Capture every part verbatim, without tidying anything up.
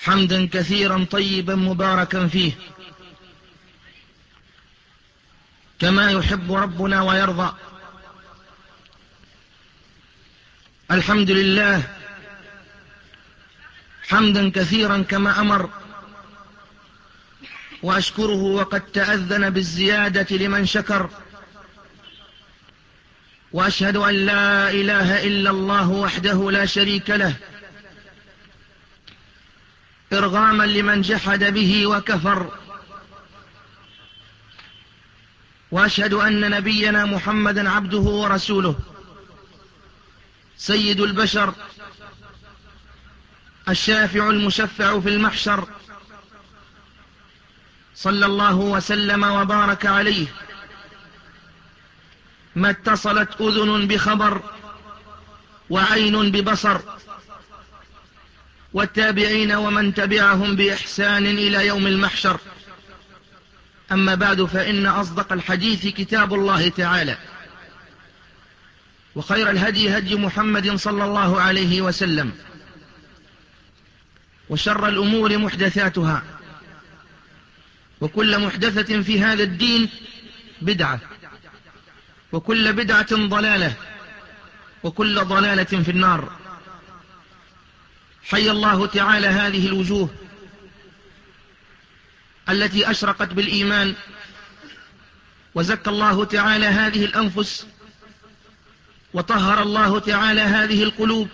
حمدا كثيرا طيبا مباركا فيه كما يحب ربنا ويرضى. الحمد لله حمدا كثيرا كما أمر، وأشكره وقد تأذن بالزيادة لمن شكر، وأشهد أن لا إله إلا الله وحده لا شريك له إرغاما لمن جحد به وكفر، وأشهد أن نبينا محمدا عبده ورسوله سيد البشر الشافع المشفع في المحشر، صلى الله وسلم وبارك عليه ما اتصلت أذن بخبر وعين ببصر، والتابعين ومن تبعهم بإحسان إلى يوم المحشر. أما بعد، فإن أصدق الحديث كتاب الله تعالى، وخير الهدي هدي محمد صلى الله عليه وسلم، وشر الأمور محدثاتها، وكل محدثة في هذا الدين بدعة، وكل بدعة ضلالة، وكل ضلالة في النار. حي الله تعالى هذه الوجوه التي أشرقت بالإيمان، وزكى الله تعالى هذه الأنفس، وطهر الله تعالى هذه القلوب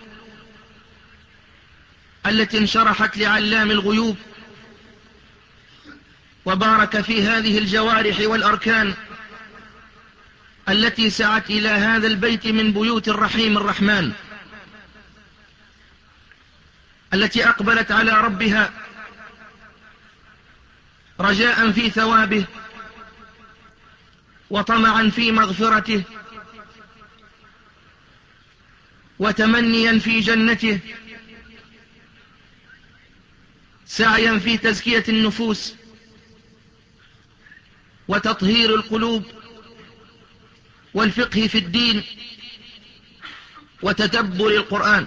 التي انشرحت لعلام الغيوب، وبارك في هذه الجوارح والأركان التي سعت إلى هذا البيت من بيوت الرحيم الرحمن، التي أقبلت على ربها رجاء في ثوابه، وطمعا في مغفرته، وتمنيا في جنته، سعيا في تزكية النفوس وتطهير القلوب والفقه في الدين وتدبر القرآن.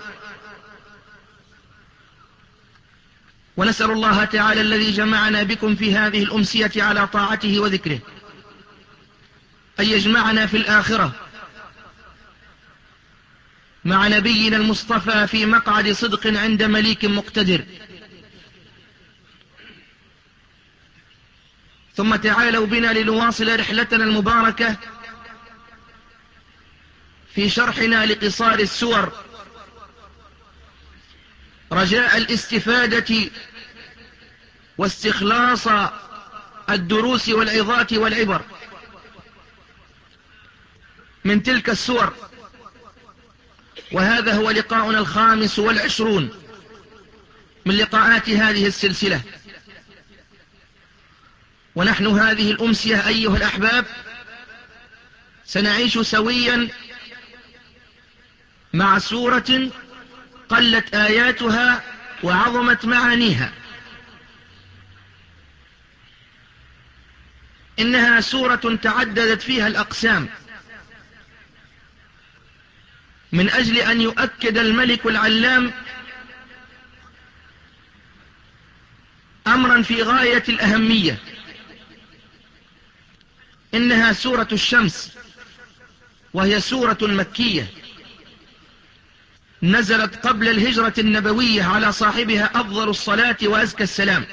ونسأل الله تعالى الذي جمعنا بكم في هذه الأمسية على طاعته وذكره أن يجمعنا في الآخرة مع نبينا المصطفى في مقعد صدق عند مليك مقتدر. ثم تعالوا بنا لنواصل رحلتنا المباركة في شرحنا لقصار السور، رجاء الاستفادة واستخلاص الدروس والعظات والعبر من تلك السور. وهذا هو لقاؤنا الخامس والعشرون من لقاءات هذه السلسلة، ونحن هذه الأمسية أيها الأحباب سنعيش سويا مع سورة قلت آياتها وعظمت معانيها. إنها سورة تعددت فيها الأقسام من أجل أن يؤكد الملك العلام أمرا في غاية الأهمية. إنها سورة الشمس، وهي سورة مكية نزلت قبل الهجرة النبوية على صاحبها أفضل الصلاة وأزكى السلام،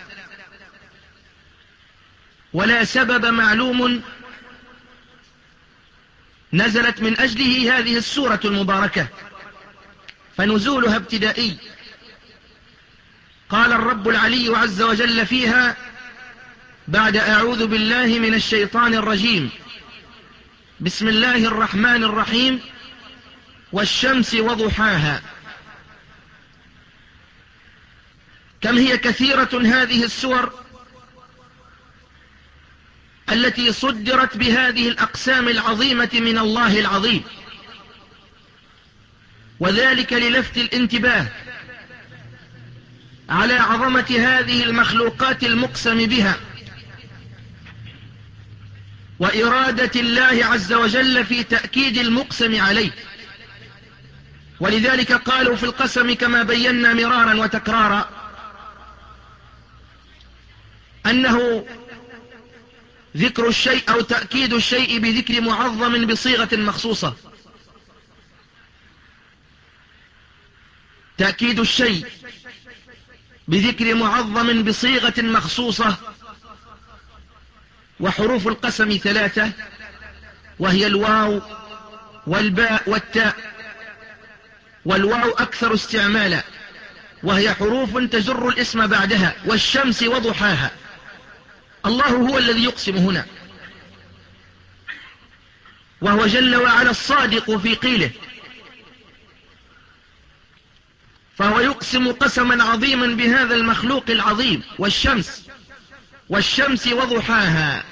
ولا سبب معلوم نزلت من أجله هذه السورة المباركة، فنزولها ابتدائي. قال الرب العلي عز وجل فيها بعد أعوذ بالله من الشيطان الرجيم: بسم الله الرحمن الرحيم، والشمس وضحاها. كم هي كثيرة هذه السور التي صدرت بهذه الأقسام العظيمة من الله العظيم، وذلك للفت الانتباه على عظمة هذه المخلوقات المقسم بها، وإرادة الله عز وجل في تأكيد المقسم عليه. ولذلك قالوا في القسم كما بينا مرارا وتكرارا: أنه ذكر الشيء أو تأكيد الشيء بذكر معظم بصيغة مخصوصة. تأكيد الشيء بذكر معظم بصيغة مخصوصة. وحروف القسم ثلاثة، وهي الواو والباء والتاء. والواو أكثر استعمالا، وهي حروف تجر الاسم بعدها. والشمس وضحاها. الله هو الذي يقسم هنا، وهو جل وعلا الصادق في قيله، فهو يقسم قسما عظيما بهذا المخلوق العظيم. والشمس والشمس وضحاها.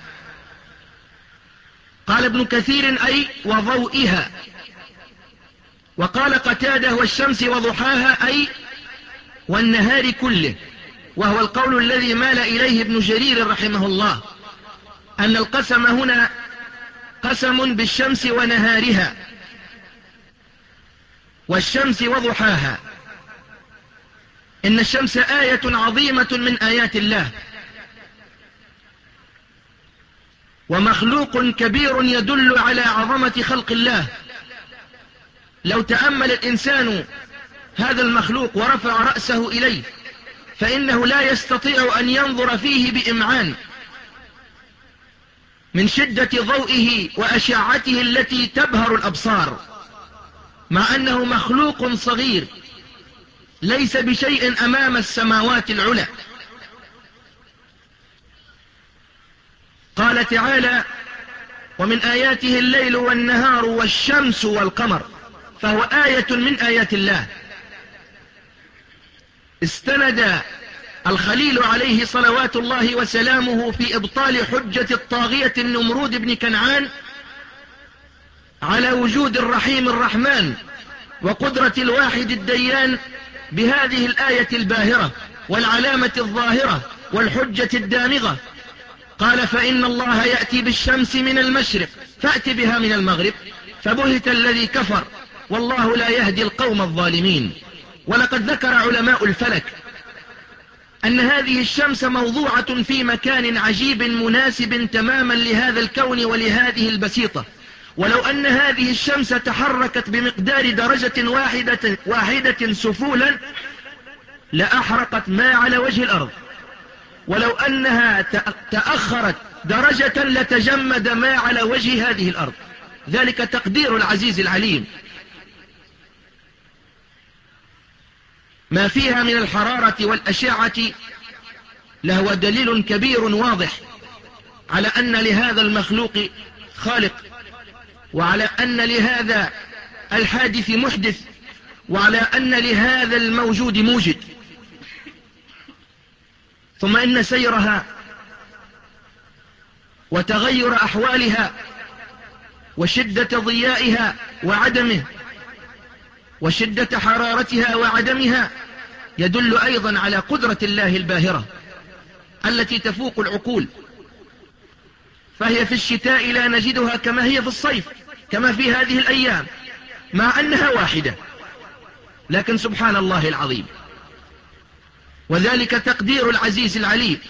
قال ابن كثير أي وضوئها. وقال قتادة والشمس وضحاها أي والنهار كله، وهو القول الذي مال إليه ابن جرير رحمه الله، أن القسم هنا قسم بالشمس ونهارها. والشمس وضحاها. إن الشمس آية عظيمة من آيات الله، ومخلوق كبير يدل على عظمة خلق الله. لو تأمل الإنسان هذا المخلوق ورفع رأسه إليه فإنه لا يستطيع أن ينظر فيه بإمعان من شدة ضوئه وأشعته التي تبهر الأبصار، مع أنه مخلوق صغير ليس بشيء أمام السماوات العلى. قال تعالى: ومن آياته الليل والنهار والشمس والقمر، فهو آية من آيات الله. استند الخليل عليه صلوات الله وسلامه في إبطال حجة الطاغية النمرود بن كنعان على وجود الرحيم الرحمن وقدرة الواحد الديان بهذه الآية الباهرة والعلامة الظاهرة والحجة الدامغة. قال: فإن الله يأتي بالشمس من المشرق فأت بها من المغرب فبهت الذي كفر والله لا يهدي القوم الظالمين. ولقد ذكر علماء الفلك أن هذه الشمس موضوعة في مكان عجيب مناسب تماما لهذا الكون ولهذه البسيطة. ولو أن هذه الشمس تحركت بمقدار درجة واحدة, واحدة سفولا لأحرقت ما على وجه الأرض، ولو أنها تأخرت درجة لتجمد ما على وجه هذه الأرض. ذلك تقدير العزيز العليم. ما فيها من الحرارة والأشعة لهو دليل كبير واضح على أن لهذا المخلوق خالق، وعلى أن لهذا الحادث محدث، وعلى أن لهذا الموجود موجد. ثم إن سيرها وتغير أحوالها وشدة ضيائها وعدمه وشدة حرارتها وعدمها يدل أيضا على قدرة الله الباهرة التي تفوق العقول. فهي في الشتاء لا نجدها كما هي في الصيف، كما في هذه الأيام، مع أنها واحدة، لكن سبحان الله العظيم. وذلك تقدير العزيز العليم.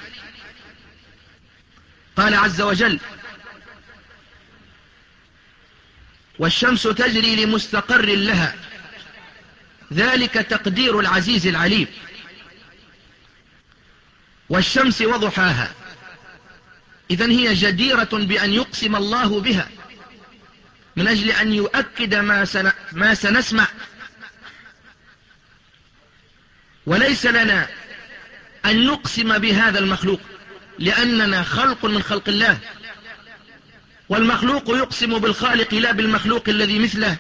قال عز وجل: والشمس تجري لمستقر لها، ذلك تقدير العزيز العليم. والشمس وضحاها. إذن هي جديرة بأن يقسم الله بها من أجل أن يؤكد ما, سن... ما سنسمع. وليس لنا أن نقسم بهذا المخلوق لأننا خلق من خلق الله، والمخلوق يقسم بالخالق لا بالمخلوق الذي مثله.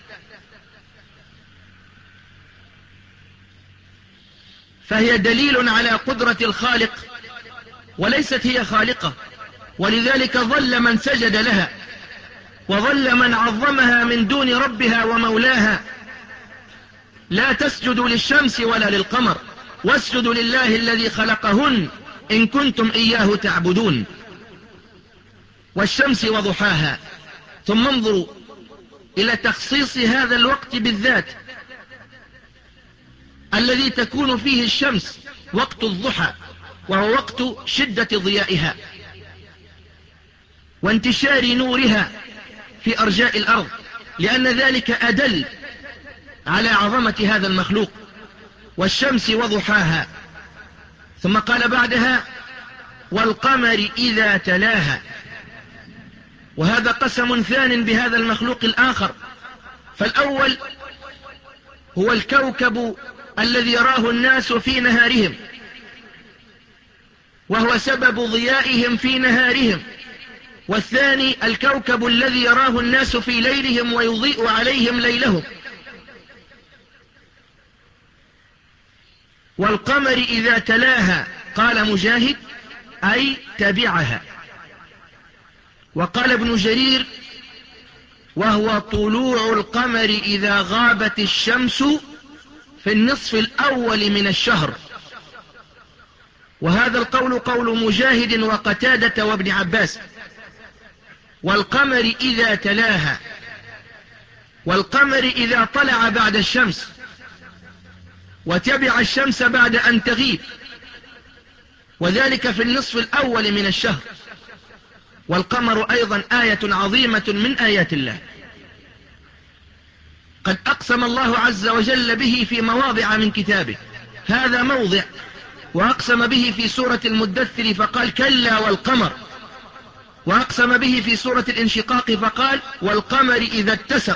فهي دليل على قدرة الخالق وليست هي خالقة، ولذلك ظل من سجد لها وظل من عظمها من دون ربها ومولاها. لا تسجدوا للشمس ولا للقمر واسجدوا لله الذي خلقهن إن كنتم إياه تعبدون. والشمس وضحاها. ثم انظروا إلى تخصيص هذا الوقت بالذات الذي تكون فيه الشمس، وقت الضحى، وهو وقت شدة ضيائها وانتشار نورها في أرجاء الأرض، لأن ذلك أدل على عظمة هذا المخلوق. والشمس وضحاها. ثم قال بعدها والقمر إذا تلاها، وهذا قسم ثان بهذا المخلوق الآخر. فالأول هو الكوكب الذي يراه الناس في نهارهم، وهو سبب ضيائهم في نهارهم. والثاني الكوكب الذي يراه الناس في ليلهم ويضيء عليهم ليلهم. والقمر إذا تلاها قال مجاهد أي تبعها. وقال ابن جرير وهو طلوع القمر إذا غابت الشمس في النصف الأول من الشهر. وهذا القول قول مجاهد وقتادة وابن عباس. والقمر إذا تلاها، والقمر إذا طلع بعد الشمس وتبع الشمس بعد أن تغيب، وذلك في النصف الأول من الشهر. والقمر أيضا آية عظيمة من آيات الله، قد أقسم الله عز وجل به في مواضع من كتابه. هذا موضع، وأقسم به في سورة المدثر فقال كلا والقمر، وأقسم به في سورة الانشقاق فقال والقمر إذا اتسق.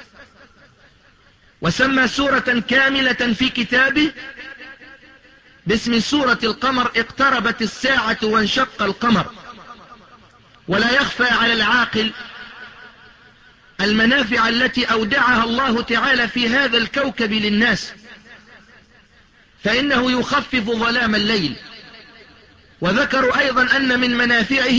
وسمى سورة كاملة في كتابه باسم سورة القمر اقتربت الساعة وانشق القمر. ولا يخفى على العاقل المنافع التي أودعها الله تعالى في هذا الكوكب للناس، فإنه يخفف ظلام الليل. وذكروا أيضا أن من منافعه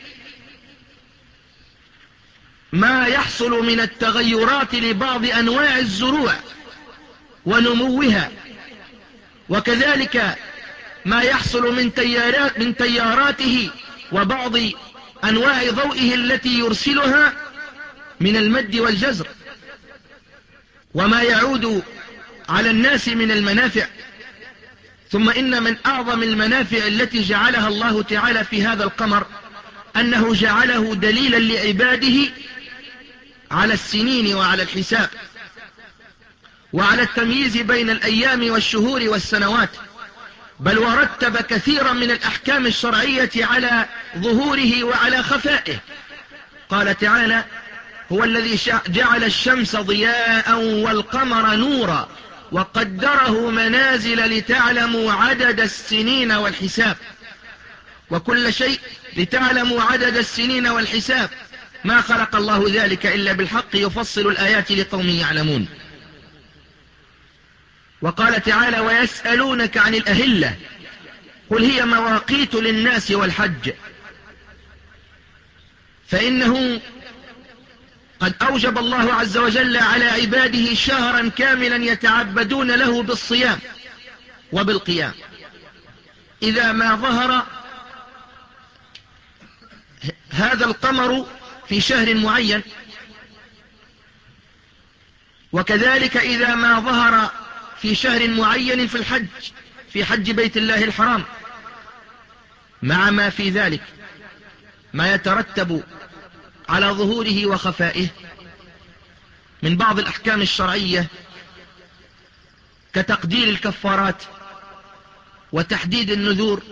ما يحصل من التغيرات لبعض أنواع الزروع ونموها، وكذلك ما يحصل من تيارات من تياراته وبعض أنواع ضوئه التي يرسلها من المد والجزر، وما يعود على الناس من المنافع. ثم إن من أعظم المنافع التي جعلها الله تعالى في هذا القمر أنه جعله دليلا لعباده على السنين وعلى الحساب وعلى التمييز بين الأيام والشهور والسنوات، بل ورتب كثيرا من الأحكام الشرعية على ظهوره وعلى خفائه. قال تعالى هو الذي جعل الشمس ضياء والقمر نورا وقدره منازل لتعلموا عدد السنين والحساب. وكل شيء لتعلموا عدد السنين والحساب، ما خلق الله ذلك إلا بالحق يفصل الآيات لقوم يعلمون. وقال تعالى ويسألونك عن الأهلة قل هي مواقيت للناس والحج، فإنه قد أوجب الله عز وجل على عباده شهرا كاملا يتعبدون له بالصيام وبالقيام إذا ما ظهر هذا القمر في شهر معين، وكذلك إذا ما ظهر في شهر معين في الحج، في حج بيت الله الحرام، مع ما في ذلك ما يترتب على ظهوره وخفائه من بعض الأحكام الشرعية كتقدير الكفارات وتحديد النذور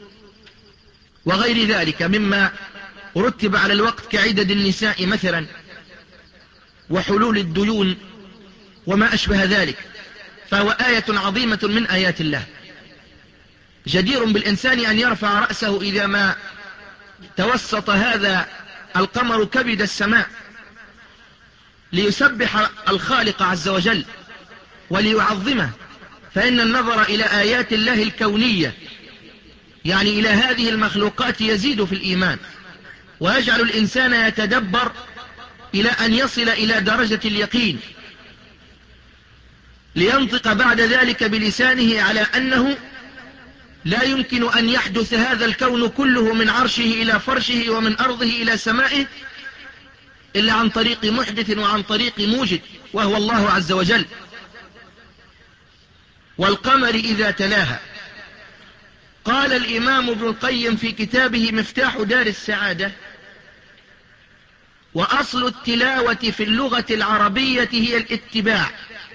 وغير ذلك مما رتب على الوقت كعدد النساء مثلا وحلول الديون وما أشبه ذلك. فهو آية عظيمة من آيات الله، جدير بالإنسان أن يرفع رأسه إذا ما توسط هذا القمر كبد السماء ليسبح الخالق عز وجل وليعظمه. فإن النظر إلى آيات الله الكونية يعني إلى هذه المخلوقات يزيد في الإيمان ويجعل الإنسان يتدبر إلى أن يصل إلى درجة اليقين، لينطق بعد ذلك بلسانه على أنه لا يمكن أن يحدث هذا الكون كله من عرشه إلى فرشه ومن أرضه إلى سمائه إلا عن طريق محدث وعن طريق موجد وهو الله عز وجل. والقمر إذا تلاها، قال الإمام ابن القيم في كتابه مفتاح دار السعادة: وأصل التلاوة في اللغة العربية هي الاتباع.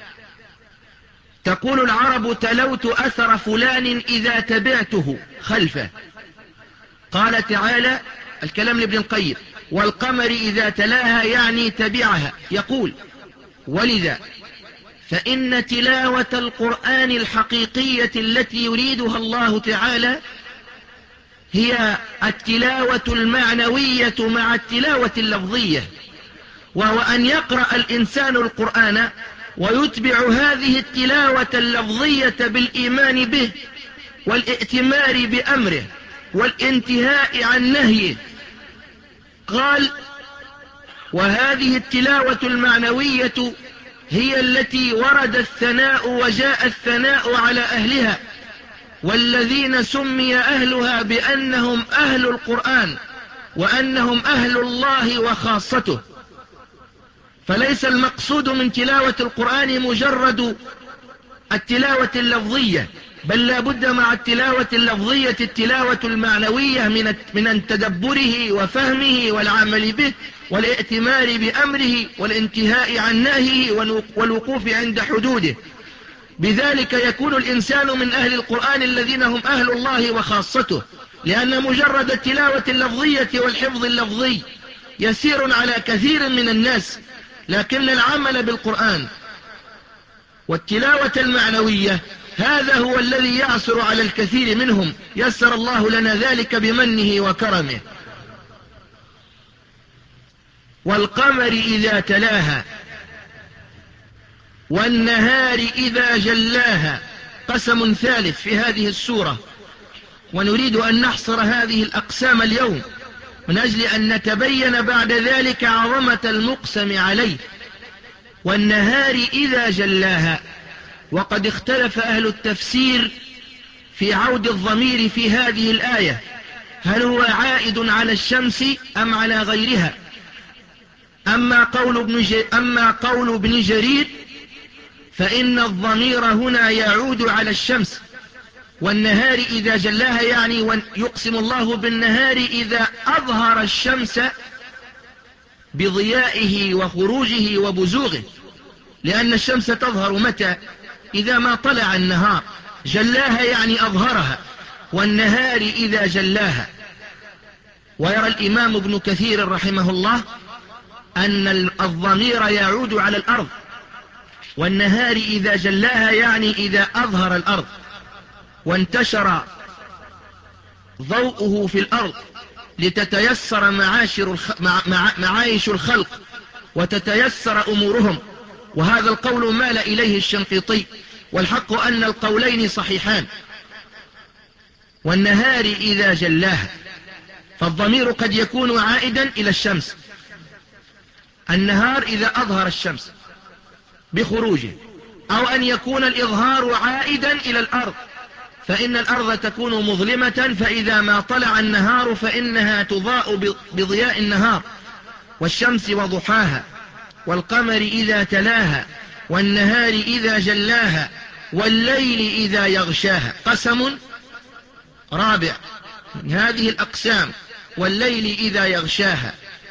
تقول العرب: تلوت أثر فلان إذا تبعته خلفه. قال تعالى، الكلام لابن القيم: والقمر إذا تلاها يعني تبعها. يقول: ولذا فإن تلاوة القرآن الحقيقية التي يريدها الله تعالى هي التلاوة المعنوية مع التلاوة اللفظية، وهو أن يقرأ الإنسان القرآن ويتبع هذه التلاوة اللفظية بالإيمان به والائتمار بأمره والانتهاء عن نهيه. قال: وهذه التلاوة المعنوية هي التي ورد الثناء وجاء الثناء على أهلها، والذين سمي أهلها بأنهم أهل القرآن وأنهم أهل الله وخاصته. فليس المقصود من تلاوة القرآن مجرد التلاوة اللفظية، بل لا بد مع التلاوة اللفظية التلاوة المعنوية من من تدبره وفهمه والعمل به والائتمار بأمره والانتهاء عن نهيه والوقوف عند حدوده. بذلك يكون الإنسان من أهل القرآن الذين هم أهل الله وخاصته، لأن مجرد التلاوة اللفظية والحفظ اللفظي يسير على كثير من الناس، لكن العمل بالقرآن والتلاوة المعنوية هذا هو الذي يعثر على الكثير منهم، يسر الله لنا ذلك بمنه وكرمه. والقمر إذا تلاها والنهار إذا جلاها، قسم ثالث في هذه السورة، ونريد أن نحصر هذه الأقسام اليوم من أجل أن نتبين بعد ذلك عظمة المقسم عليه. والنهار إذا جلاها، وقد اختلف أهل التفسير في عود الضمير في هذه الآية، هل هو عائد على الشمس أم على غيرها؟ أما قول ابن, أما قول ابن جرير فإن الضمير هنا يعود على الشمس، والنهار إذا جلاها يعني يقسم الله بالنهار إذا أظهر الشمس بضيائه وخروجه وبزوغه، لأن الشمس تظهر متى؟ إذا ما طلع النهار. جلاها يعني أظهرها، والنهار إذا جلاها. ويرى الإمام ابن كثير رحمه الله أن الضمير يعود على الأرض، والنهار إذا جلاها يعني إذا أظهر الأرض وانتشر ضوءه في الأرض لتتيسر معاشر الخ... مع... مع... معايش الخلق وتتيسر أمورهم. وهذا القول مال إليه الشنقيطي، والحق أن القولين صحيحان. والنهار إذا جلاها، فالضمير قد يكون عائدا إلى الشمس، النهار إذا أظهر الشمس بخروجه، أو أن يكون الإظهار عائدا إلى الأرض، فإن الأرض تكون مظلمة، فإذا ما طلع النهار فإنها تضاء بضياء النهار، والشمس وضحاها، والقمر إذا تلاها، والنهار إذا جلاها، والليل إذا يغشاها. قسم رابع من هذه الأقسام: والليل إذا يغشاها.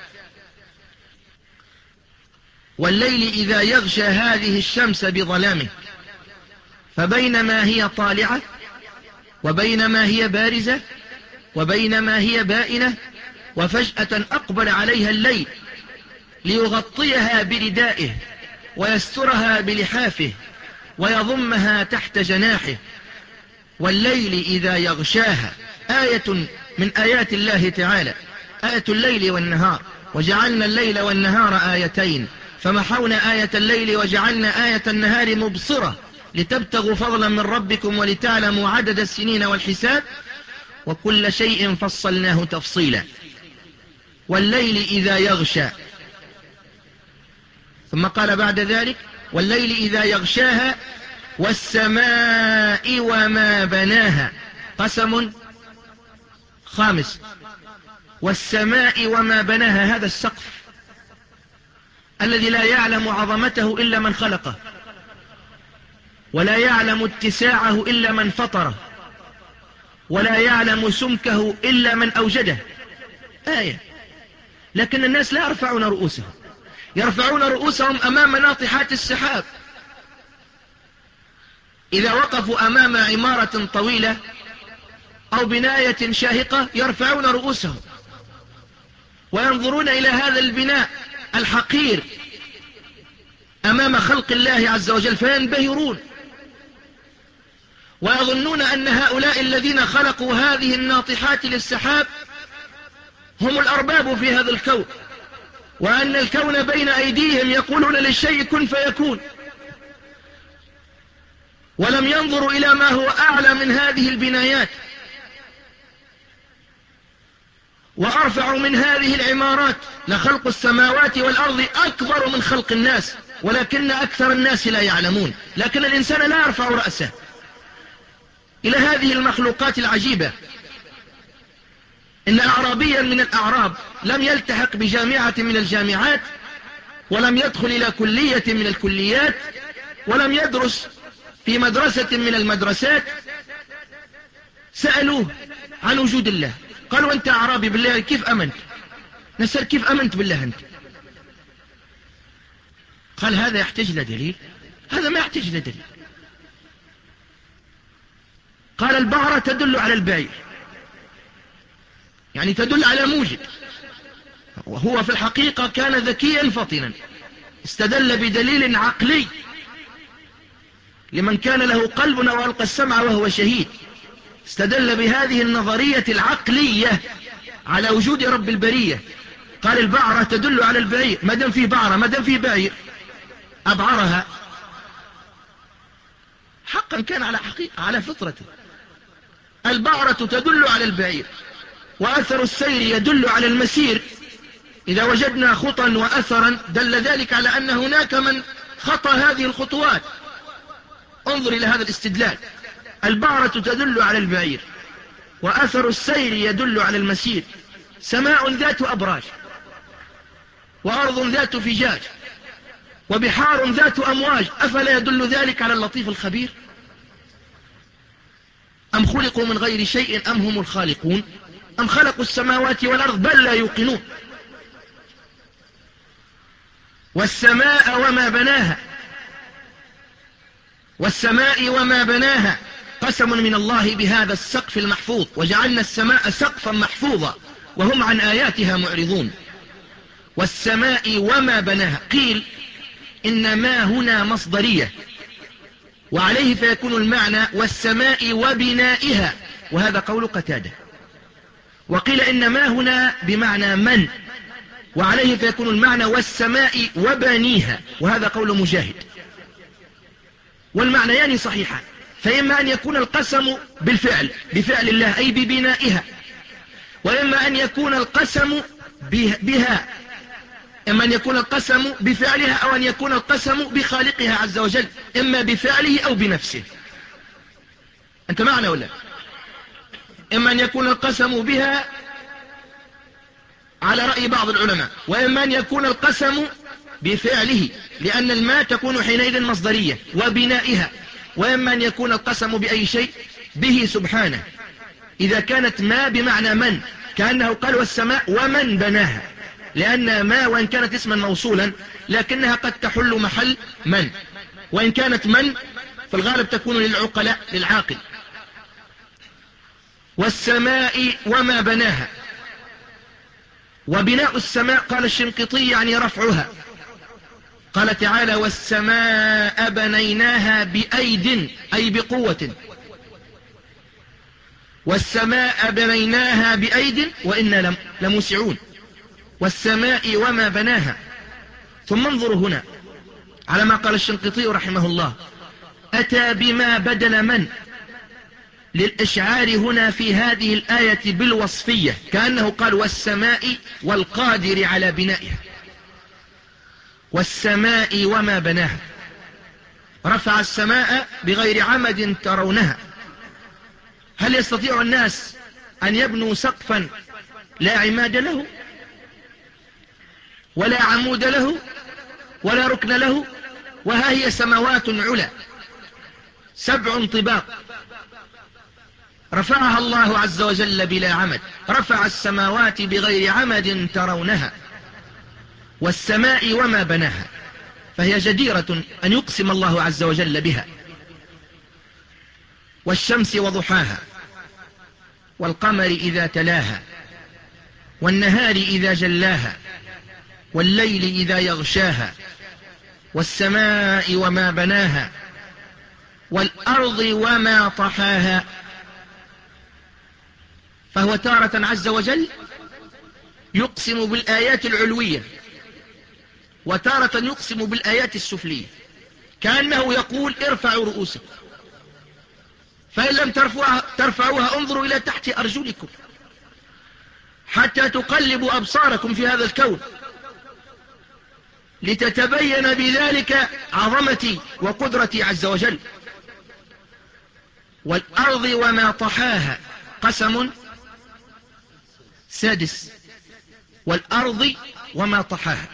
والليل إذا يغشى هذه الشمس بظلامه، فبينما هي طالعة وبينما هي بارزة وبينما هي بائنة، وفجأة أقبل عليها الليل ليغطيها بردائه ويسترها بلحافه ويضمها تحت جناحه. والليل إذا يغشاها آية من آيات الله تعالى، آية الليل والنهار. وجعلنا الليل والنهار آيتين، فمحونا آية الليل وجعلنا آية النهار مبصرة لتبتغوا فضلا من ربكم ولتعلموا عدد السنين والحساب، وكل شيء فصلناه تفصيلا. والليل إذا يغشى، ثم قال بعد ذلك: والليل إذا يغشاها، والسماء وما بناها. قسم خامس: والسماء وما بناها، هذا السقف الذي لا يعلم عظمته إلا من خلقه، ولا يعلم اتساعه إلا من فطره، ولا يعلم سمكه إلا من أوجده. آية. لكن الناس لا يرفعون رؤوسهم، يرفعون رؤوسهم أمام ناطحات السحاب. إذا وقفوا أمام عمارة طويلة أو بناية شاهقة يرفعون رؤوسهم وينظرون إلى هذا البناء الحقير أمام خلق الله عز وجل فينبهرون، ويظنون أن هؤلاء الذين خلقوا هذه الناطحات للسحاب هم الأرباب في هذا الكون، وأن الكون بين أيديهم يقولون للشيء كن فيكون، ولم ينظروا إلى ما هو أعلى من هذه البنايات وأرفع من هذه العمارات. لخلق السماوات والأرض أكبر من خلق الناس، ولكن أكثر الناس لا يعلمون. لكن الإنسان لا يرفع رأسه إلى هذه المخلوقات العجيبة. إن أعرابيا من الأعراب لم يلتحق بجامعة من الجامعات، ولم يدخل إلى كلية من الكليات، ولم يدرس في مدرسة من المدرسات، سألوه عن وجود الله، قالوا أنت أعرابي بالله كيف أمنت؟ نسأل كيف أمنت بالله أنت؟ قال هذا يحتاج لدليل؟ هذا ما يحتاج لدليل. قال البعرة تدل على البعير، يعني تدل على موجد. وهو في الحقيقة كان ذكيا فطنا، استدل بدليل عقلي لمن كان له قلب وألقى السمع وهو شهيد. استدل بهذه النظرية العقلية على وجود رب البرية. قال البعرة تدل على البعير، ما دام فيه بعرة ما دام فيه بعير أبعرها. حقا كان على حقيقة على فطرته. البعرة تدل على البعير، وأثر السير يدل على المسير. إذا وجدنا خطا وأثرا دل ذلك على أن هناك من خطى هذه الخطوات. انظر إلى هذا الاستدلال. البعرة تدل على البعير، وأثر السير يدل على المسير. سماء ذات أبراج، وأرض ذات فجاج، وبحار ذات أمواج، أفلا يدل ذلك على اللطيف الخبير؟ أم خلقوا من غير شيء أم هم الخالقون أم خلقوا السماوات والأرض بل لا يوقنون. والسماء وما بناها، والسماء وما بناها قسم من الله بهذا السقف المحفوظ، وجعلنا السماء سقفا محفوظا وهم عن آياتها معرضون. والسماء وما بناها. قيل إن ما هنا مصدرية، وعليه فيكون المعنى والسماء وبنائها، وهذا قول قتادة. وقيل إن ما هنا بمعنى من، وعليه فيكون المعنى والسماء وبنيها، وهذا قول مجاهد. والمعنيان صحيحان، فإما أن يكون القسم بالفعل بفعل الله أي ببنائها، وإما أن يكون القسم بها، إما أن يكون القسم بفعلها أو أن يكون القسم بخالقها عز وجل، إما بفعله أو بنفسه. أنت معنا ولا؟ إما أن يكون القسم بها على رأي بعض العلماء، وإما أن يكون القسم بفعله، لأن الماء تكون حينئذ مصدرية وبنائها، وإما أن يكون القسم بأي شيء به سبحانه، إذا كانت ما بمعنى من، كأنه قال والسماء ومن بناها، لأن ما وإن كانت اسما موصولا لكنها قد تحل محل من، وإن كانت من في الغالب تكون للعقلاء للعاقل. والسماء وما بناها. وبناء السماء قال الشنقيطي يعني رفعها. قال تعالى والسماء بنيناها بأيد أي بقوة، والسماء بنيناها بأيد وإنا لموسعون. والسماء وما بناها. ثم انظروا هنا على ما قال الشنقيطي رحمه الله، أتى بما بدل من للإشعار هنا في هذه الآية بالوصفية، كأنه قال والسماء والقادر على بنائها. والسماء وما بناها. رفع السماء بغير عمد ترونها. هل يستطيع الناس أن يبنوا سقفا لا عماد له ولا عمود له ولا ركن له؟ وها هي سماوات علا سبع طباق رفعها الله عز وجل بلا عمد، رفع السماوات بغير عمد ترونها والسماء وما بناها، فهي جديرة أن يقسم الله عز وجل بها. والشمس وضحاها، والقمر إذا تلاها، والنهار إذا جلاها، والليل إذا يغشاها، والسماء وما بناها، والأرض وما طحاها. فهو تارة عز وجل يقسم بالآيات العلوية، وتارة يقسم بالآيات السفلية، كأنه يقول ارفعوا رؤوسكم، فإن لم ترفعوها, ترفعوها انظروا إلى تحت أرجلكم حتى تقلبوا أبصاركم في هذا الكون، لتتبين بذلك عظمتي وقدرتي عز وجل. والأرض وما طحاها قسم سادس، والأرض وما طحاها.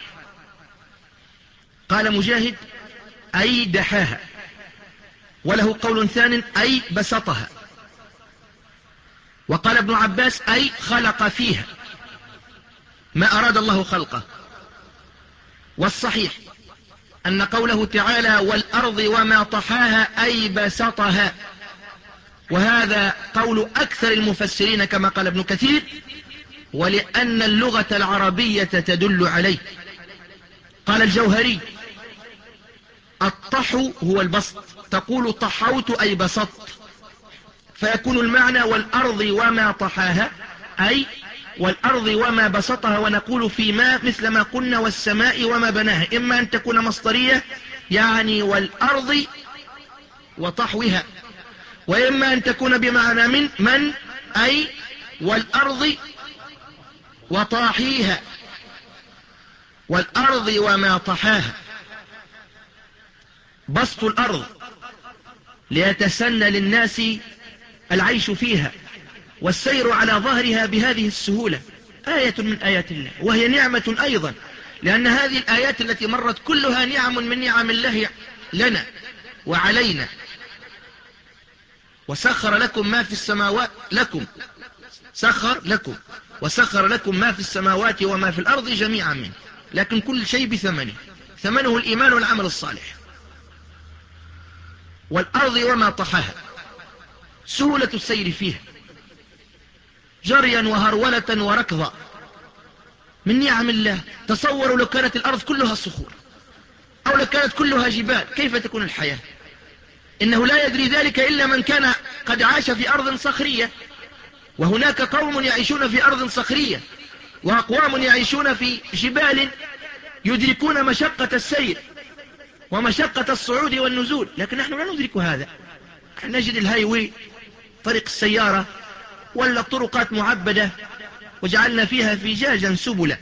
قال مجاهد أي دحاها، وله قول ثان أي بسطها، وقال ابن عباس أي خلق فيها ما أراد الله خلقه. والصحيح أن قوله تعالى والأرض وما طحاها أي بسطها، وهذا قول أكثر المفسرين كما قال ابن كثير، ولأن اللغة العربية تدل عليه. قال الجوهري الطحو هو البسط، تقول طحوت أي بسطت، فيكون المعنى والأرض وما طحاها أي والأرض وما بسطها، ونقول فيما مثل ما قلنا والسماء وما بناها، إما أن تكون مصدرية يعني والأرض وطحوها، وإما أن تكون بمعنى من من أي والأرض وطاحيها. والأرض وما طحاها، بسط الأرض ليتسنى للناس العيش فيها والسير على ظهرها بهذه السهولة، آية من آيات الله، وهي نعمة أيضا، لأن هذه الآيات التي مرت كلها نعم من نعم الله لنا وعلينا. وسخر لكم ما في السماوات لكم سخر لكم وسخر لكم ما في السماوات وما في الأرض جميعا منه، لكن كل شيء بثمنه، ثمنه الإيمان والعمل الصالح. والأرض وما طحاها، سهولة السير فيها جريا وهرولة وركضا من نعم الله. تصوروا لو كانت الأرض كلها صخور أو لو كانت كلها جبال، كيف تكون الحياة؟ إنه لا يدري ذلك إلا من كان قد عاش في أرض صخرية، وهناك قوم يعيشون في أرض صخرية وأقوام يعيشون في جبال يدركون مشقة السير ومشقة الصعود والنزول، لكن نحن لا ندرك هذا. نجد الهايوي طريق السيارة ولا طرقات معبدة وجعلنا فيها فجاجا سبلا،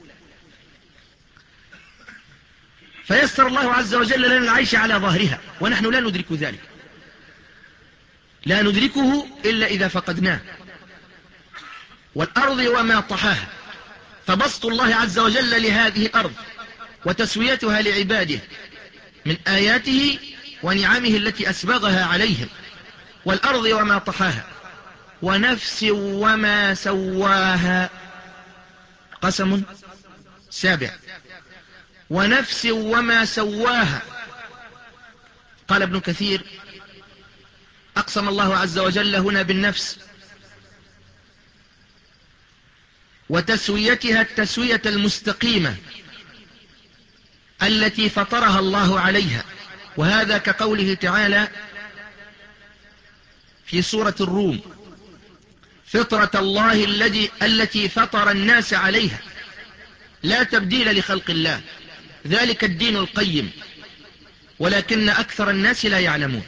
فيسر الله عز وجل لنا العيش على ظهرها، ونحن لا ندرك ذلك، لا ندركه إلا إذا فقدناه. والأرض وما طحاها، فبسط الله عز وجل لهذه الأرض وتسويتها لعباده من آياته ونعمه التي أسبغها عليهم. والأرض وما طحاها، ونفس وما سواها قسم سابع، ونفس وما سواها. قال ابن كثير أقسم الله عز وجل هنا بالنفس وتسويتها التسوية المستقيمة التي فطرها الله عليها، وهذا كقوله تعالى في سورة الروم فطرة الله الذي التي فطر الناس عليها لا تبديل لخلق الله ذلك الدين القيم ولكن أكثر الناس لا يعلمون.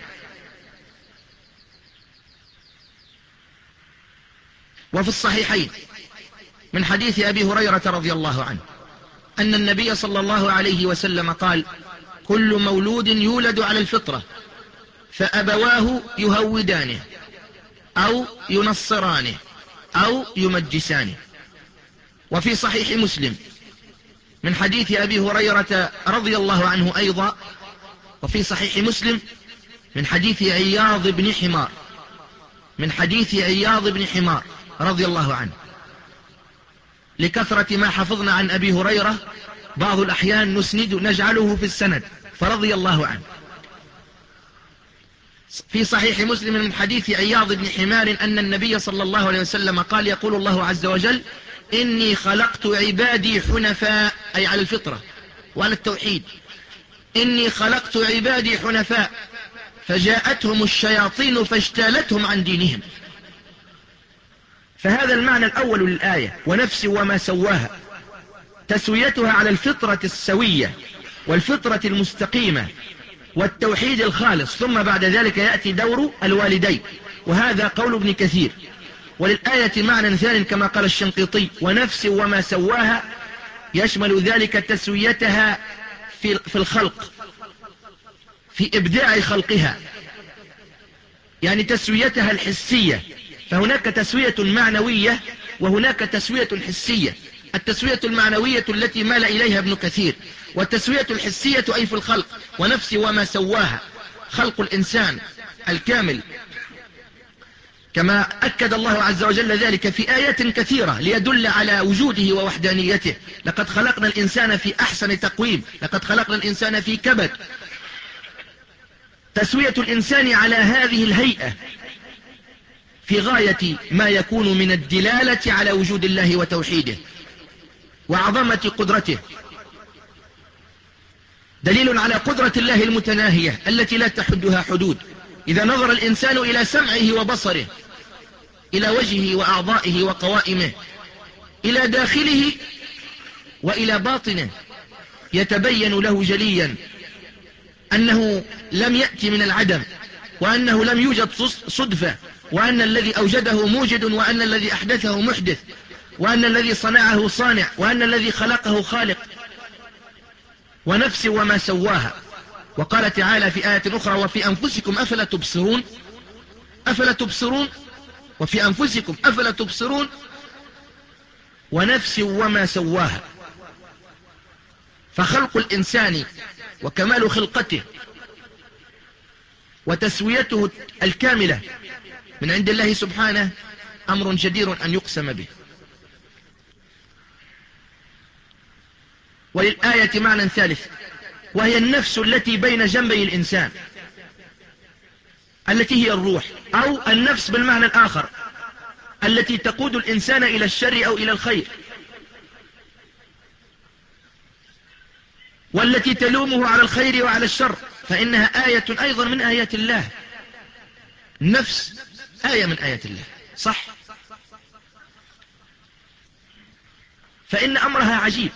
وفي الصحيحين من حديث أبي هريرة رضي الله عنه أن النبي صلى الله عليه وسلم قال كل مولود يولد على الفطرة فأبواه يهودانه أو ينصرانه أو يمجسانه. وفي صحيح مسلم من حديث أبي هريرة رضي الله عنه أيضا، وفي صحيح مسلم من حديث عياض بن حمار من حديث عياض بن حمار رضي الله عنه. لكثرة ما حفظنا عن أبي هريرة بعض الأحيان نسند نجعله في السند، فرضي الله عنه. في صحيح مسلم من حديث عياض بن حمار أن النبي صلى الله عليه وسلم قال: يقول الله عز وجل: إني خلقت عبادي حنفاء، أي على الفطرة وعلى التوحيد. إني خلقت عبادي حنفاء فجاءتهم الشياطين فاجتالتهم عن دينهم. فهذا المعنى الأول للآية: ونفس وما سواها، تسويتها على الفطرة السوية والفطرة المستقيمة والتوحيد الخالص، ثم بعد ذلك يأتي دور الوالدين، وهذا قول ابن كثير. وللآية معنى ثاني كما قال الشنقيطي: ونفس وما سواها، يشمل ذلك تسويتها في في الخلق، في إبداع خلقها، يعني تسويتها الحسية. فهناك تسوية معنوية وهناك تسوية حسية. التسوية المعنوية التي مال إليها ابن كثير، والتسوية الحسية أي في الخلق. ونفس وما سواها، خلق الإنسان الكامل، كما أكد الله عز وجل ذلك في آيات كثيرة ليدل على وجوده ووحدانيته: لقد خلقنا الإنسان في أحسن تقويم، لقد خلقنا الإنسان في كبد. تسوية الإنسان على هذه الهيئة في غاية ما يكون من الدلالة على وجود الله وتوحيده وعظمة قدرته، دليل على قدرة الله المتناهية التي لا تحدها حدود. إذا نظر الإنسان إلى سمعه وبصره، إلى وجهه وأعضائه وقوائمه، إلى داخله وإلى باطنه، يتبين له جليا أنه لم يأتي من العدم، وأنه لم يوجد صدفة، وأن الذي أوجده موجد، وأن الذي أحدثه محدث، وأن الذي صنعه صانع، وأن الذي خلقه خالق. ونفس وما سواها. وقال تعالى في آية أخرى: وفي أنفسكم أفلا تبصرون. أفلا تبصرون، وفي أنفسكم أفلا تبصرون. ونفس وما سواها. فخلق الإنسان وكمال خلقته وتسويته الكاملة من عند الله سبحانه أمر جدير أن يقسم به. وللآية معنى ثالث، وهي النفس التي بين جنبي الإنسان، التي هي الروح، أو النفس بالمعنى الآخر التي تقود الإنسان إلى الشر أو إلى الخير، والتي تلومه على الخير وعلى الشر، فإنها آية أيضا من آيات الله. النفس آية من آيات الله، صح؟ فإن أمرها عجيب.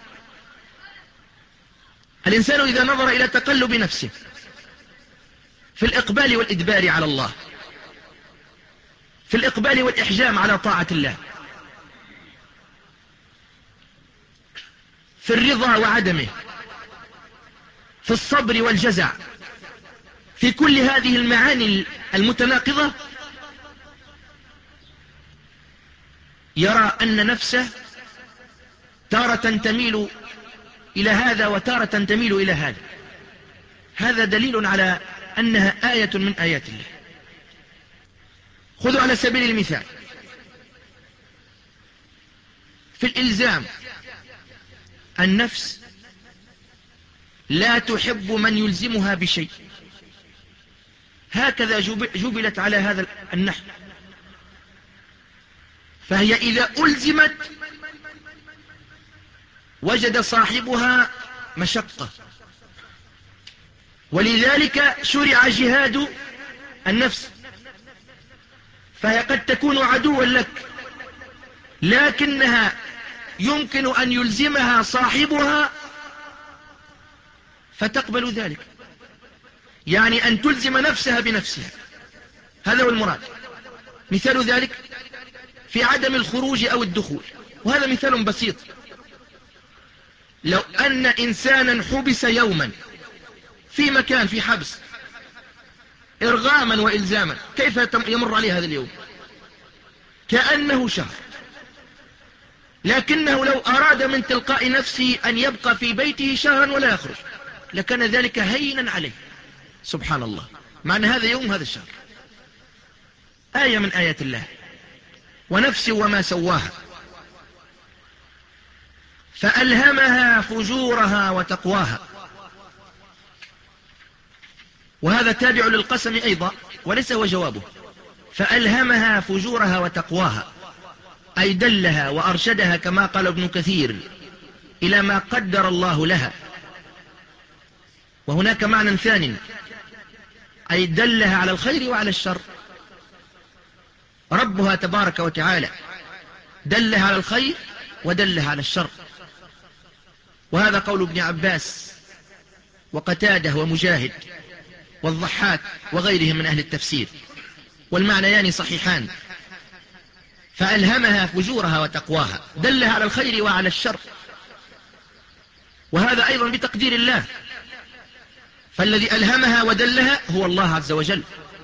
الإنسان إذا نظر إلى تقلب نفسه في الإقبال والإدبار على الله، في الإقبال والإحجام على طاعة الله، في الرضا وعدمه، في الصبر والجزع، في كل هذه المعاني المتناقضة، يرى أن نفسه تارة تميل إلى هذا وتارة تميل إلى هذا. هذا دليل على أنها آية من آيات الله. خذوا على سبيل المثال في الإلزام. النفس لا تحب من يلزمها بشيء، هكذا جبلت على هذا النحو. فهي إذا ألزمت وجد صاحبها مشقة، ولذلك شرع جهاد النفس. فهي قد تكون عدوا لك، لكنها يمكن أن يلزمها صاحبها فتقبل ذلك، يعني أن تلزم نفسها بنفسها. هذا هو المراد. مثال ذلك في عدم الخروج أو الدخول، وهذا مثال بسيط. لو أن إنسانا حبس يوما في مكان في حبس إرغاما وإلزاما، كيف يمر عليه هذا اليوم؟ كأنه شهر. لكنه لو أراد من تلقاء نفسه أن يبقى في بيته شهرا ولا يخرج لكان ذلك هينا عليه. سبحان الله، معنى هذا يوم هذا الشهر. آية من آيات الله. ونفس وما سواها فألهمها فجورها وتقواها. وهذا تابع للقسم أيضا وليس هو جوابه. فألهمها فجورها وتقواها أي دلها وأرشدها كما قال ابن كثير إلى ما قدر الله لها. وهناك معنى ثاني أي دلها على الخير وعلى الشر. ربها تبارك وتعالى دلها على الخير ودلها على الشر. وهذا قول ابن عباس وقتاده ومجاهد والضحاك وغيرهم من أهل التفسير، والمعنيان صحيحان. فألهمها فجورها وتقواها، دلها على الخير وعلى الشر، وهذا أيضا بتقدير الله. فالذي ألهمها ودلها هو الله عز وجل.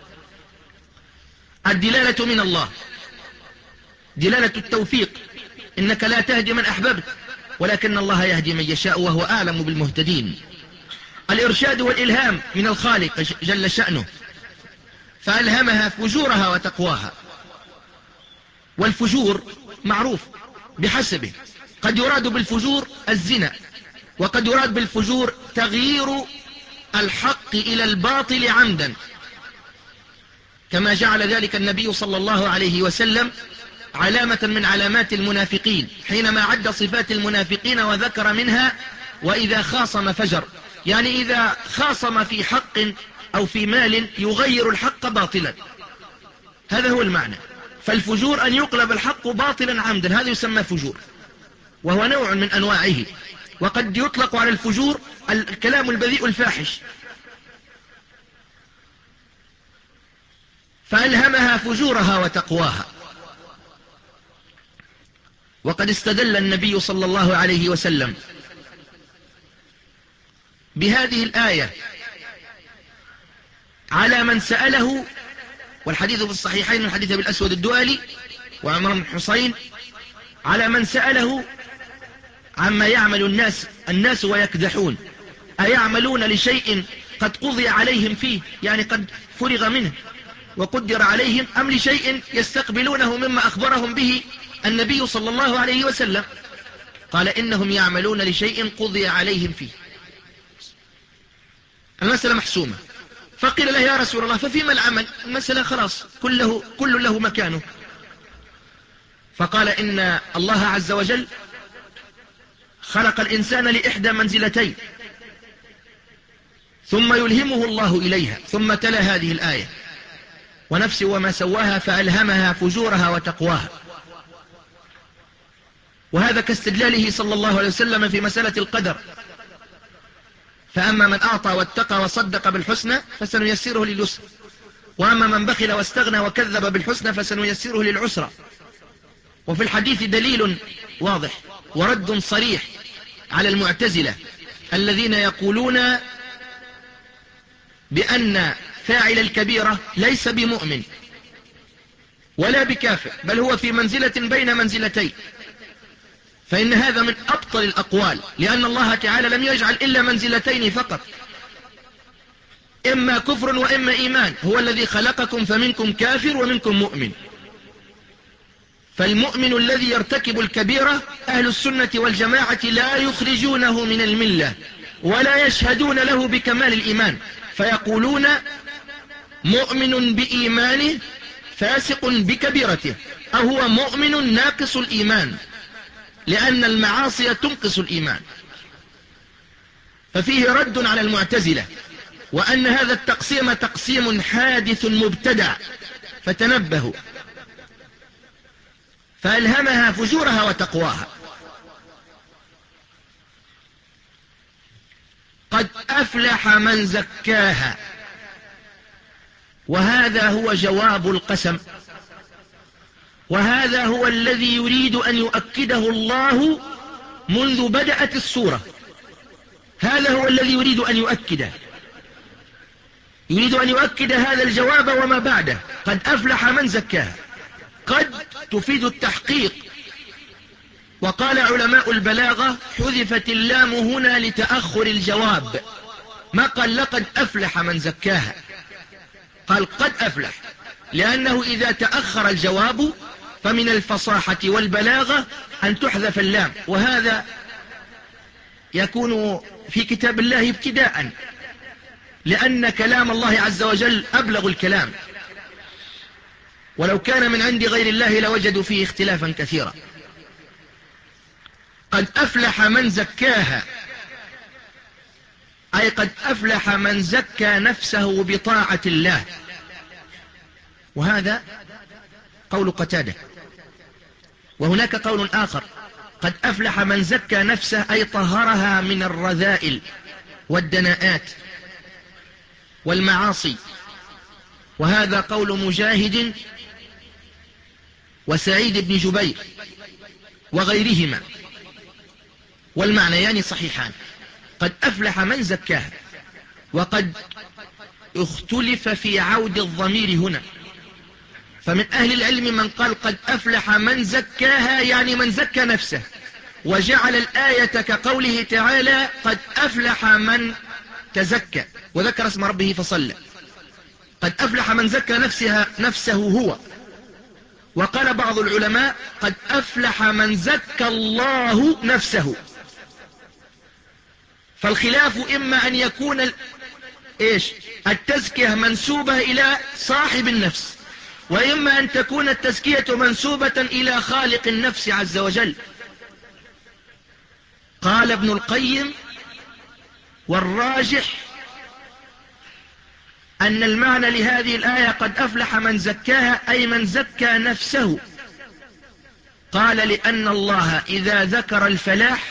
الدلالة من الله، دلالة التوفيق، إنك لا تهدي من أحببت ولكن الله يهدي من يشاء وهو أعلم بالمهتدين. الإرشاد والإلهام من الخالق جل شأنه. فألهمها فجورها وتقواها. والفجور معروف بحسبه، قد يراد بالفجور الزنا، وقد يراد بالفجور تغيير الحق إلى الباطل عمدا، كما جعل ذلك النبي صلى الله عليه وسلم علامة من علامات المنافقين حينما عد صفات المنافقين وذكر منها وإذا خاصم فجر، يعني إذا خاصم في حق أو في مال يغير الحق باطلا. هذا هو المعنى. فالفجور أن يقلب الحق باطلا عمدا، هذا يسمى فجور، وهو نوع من أنواعه. وقد يطلق على الفجور الكلام البذيء الفاحش. فألهمها فجورها وتقواها. وقد استدل النبي صلى الله عليه وسلم بهذه الآية على من سأله، والحديث في الصحيحين من حديث أبي الأسود الدؤلي وعمر بن حسين، على من سأله عما يعمل الناس الناس ويكدحون، أيعملون لشيء قد قضي عليهم فيه، يعني قد فرغ منه وقدر عليهم، أم لشيء يستقبلونه مما أخبرهم به النبي صلى الله عليه وسلم؟ قال إنهم يعملون لشيء قضي عليهم فيه، المسألة محسومة. فقيل له يا رسول الله ففيما العمل؟ المسألة خلاص كله كل له مكانه. فقال إن الله عز وجل خلق الإنسان لإحدى منزلتين ثم يلهمه الله إليها، ثم تلا هذه الآية ونفس وما سواها فألهمها فجورها وتقواها. وهذا كاستدلاله صلى الله عليه وسلم في مسألة القدر. فأما من أعطى واتقى وصدق بالحسنى فسنيسره لليسر، وأما من بخل واستغنى وكذب بالحسنى فسنيسره للعسرى. وفي الحديث دليل واضح ورد صريح على المعتزلة الذين يقولون بأن فاعل الكبيرة ليس بمؤمن ولا بكافر، بل هو في منزلة بين منزلتين. فإن هذا من أبطل الأقوال، لأن الله تعالى لم يجعل إلا منزلتين فقط، إما كفر وإما إيمان. هو الذي خلقكم فمنكم كافر ومنكم مؤمن. فالمؤمن الذي يرتكب الكبيرة أهل السنة والجماعة لا يخرجونه من الملة ولا يشهدون له بكمال الإيمان، فيقولون مؤمن بإيمانه فاسق بكبيرته، أو هو مؤمن ناقص الإيمان، لأن المعاصي تنقص الإيمان. ففيه رد على المعتزلة، وأن هذا التقسيم تقسيم حادث مبتدع، فتنبهوا. فألهمها فجورها وتقواها. قد أفلح من زكاها، وهذا هو جواب القسم، وهذا هو الذي يريد أن يؤكده الله منذ بدأت السورة. هذا هو الذي يريد أن يؤكده، يريد أن يؤكد هذا الجواب وما بعده. قد أفلح من زكاها، قد تفيد التحقيق. وقال علماء البلاغة حذفت اللام هنا لتأخر الجواب، ما قال لقد أفلح من زكاها، قال قد أفلح، لأنه إذا تأخر الجواب فمن الفصاحة والبلاغة أن تحذف اللام، وهذا يكون في كتاب الله ابتداء، لأن كلام الله عز وجل أبلغ الكلام، ولو كان من عند غير الله لوجدوا فيه اختلافا كثيرا. قد أفلح من زكاها، أي قد أفلح من زكى نفسه بطاعة الله، وهذا قول قتادة. وهناك قول آخر: قد أفلح من زكى نفسه، أي طهرها من الرذائل والدناءات والمعاصي، وهذا قول مجاهد وسعيد بن جبير وغيرهما، والمعنيان صحيحان. قد أفلح من زكاها، وقد اختلف في عود الضمير هنا، فمن أهل العلم من قال قد أفلح من زكاها يعني من زكى نفسه، وجعل الآية كقوله تعالى قد أفلح من تزكى وذكر اسم ربه فصلى. قد أفلح من زكى نفسها نفسه هو. وقال بعض العلماء قد أفلح من زكى الله نفسه. فالخلاف إما أن يكون ال... إيش التزكية منسوبة إلى صاحب النفس، وإما أن تكون التزكية منسوبة إلى خالق النفس عز وجل. قال ابن القيم: والراجح أن المعنى لهذه الآية قد أفلح من زكاها، أي من زكى نفسه. قال: لأن الله إذا ذكر الفلاح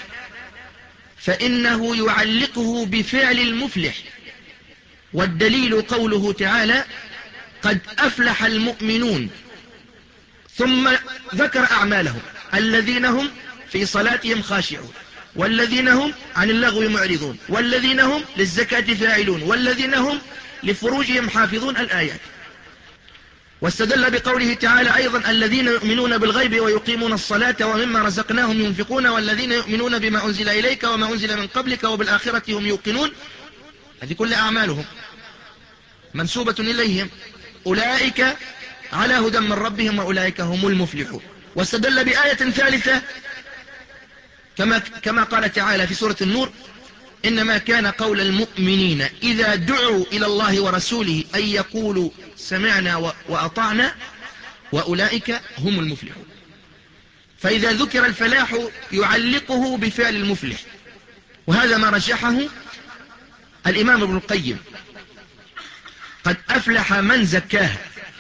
فإنه يعلقه بفعل المفلح، والدليل قوله تعالى قد أفلح المؤمنون، ثم ذكر أعمالهم: الذين هم في صلاتهم خاشعون، والذين هم عن اللغو معرضون، والذين هم للزكاة فاعلون، والذين هم لفروجهم حافظون، الآيات. واستدل بقوله تعالى أيضا: الذين يؤمنون بالغيب ويقيمون الصلاة ومما رزقناهم ينفقون، والذين يؤمنون بما أنزل إليك وما أنزل من قبلك وبالآخرة هم يوقنون. هذه كل أعمالهم منسوبة إليهم، أولئك على هدى من ربهم وأولئك هم المفلحون. واستدل بآية ثالثة كما, كما قال تعالى في سورة النور: إنما كان قول المؤمنين إذا دعوا إلى الله ورسوله أن يقولوا سمعنا وأطعنا وأولئك هم المفلحون. فإذا ذكر الفلاح يعلقه بفعل المفلح، وهذا ما رجحه الإمام ابن القيم. قد أفلح من زكاها،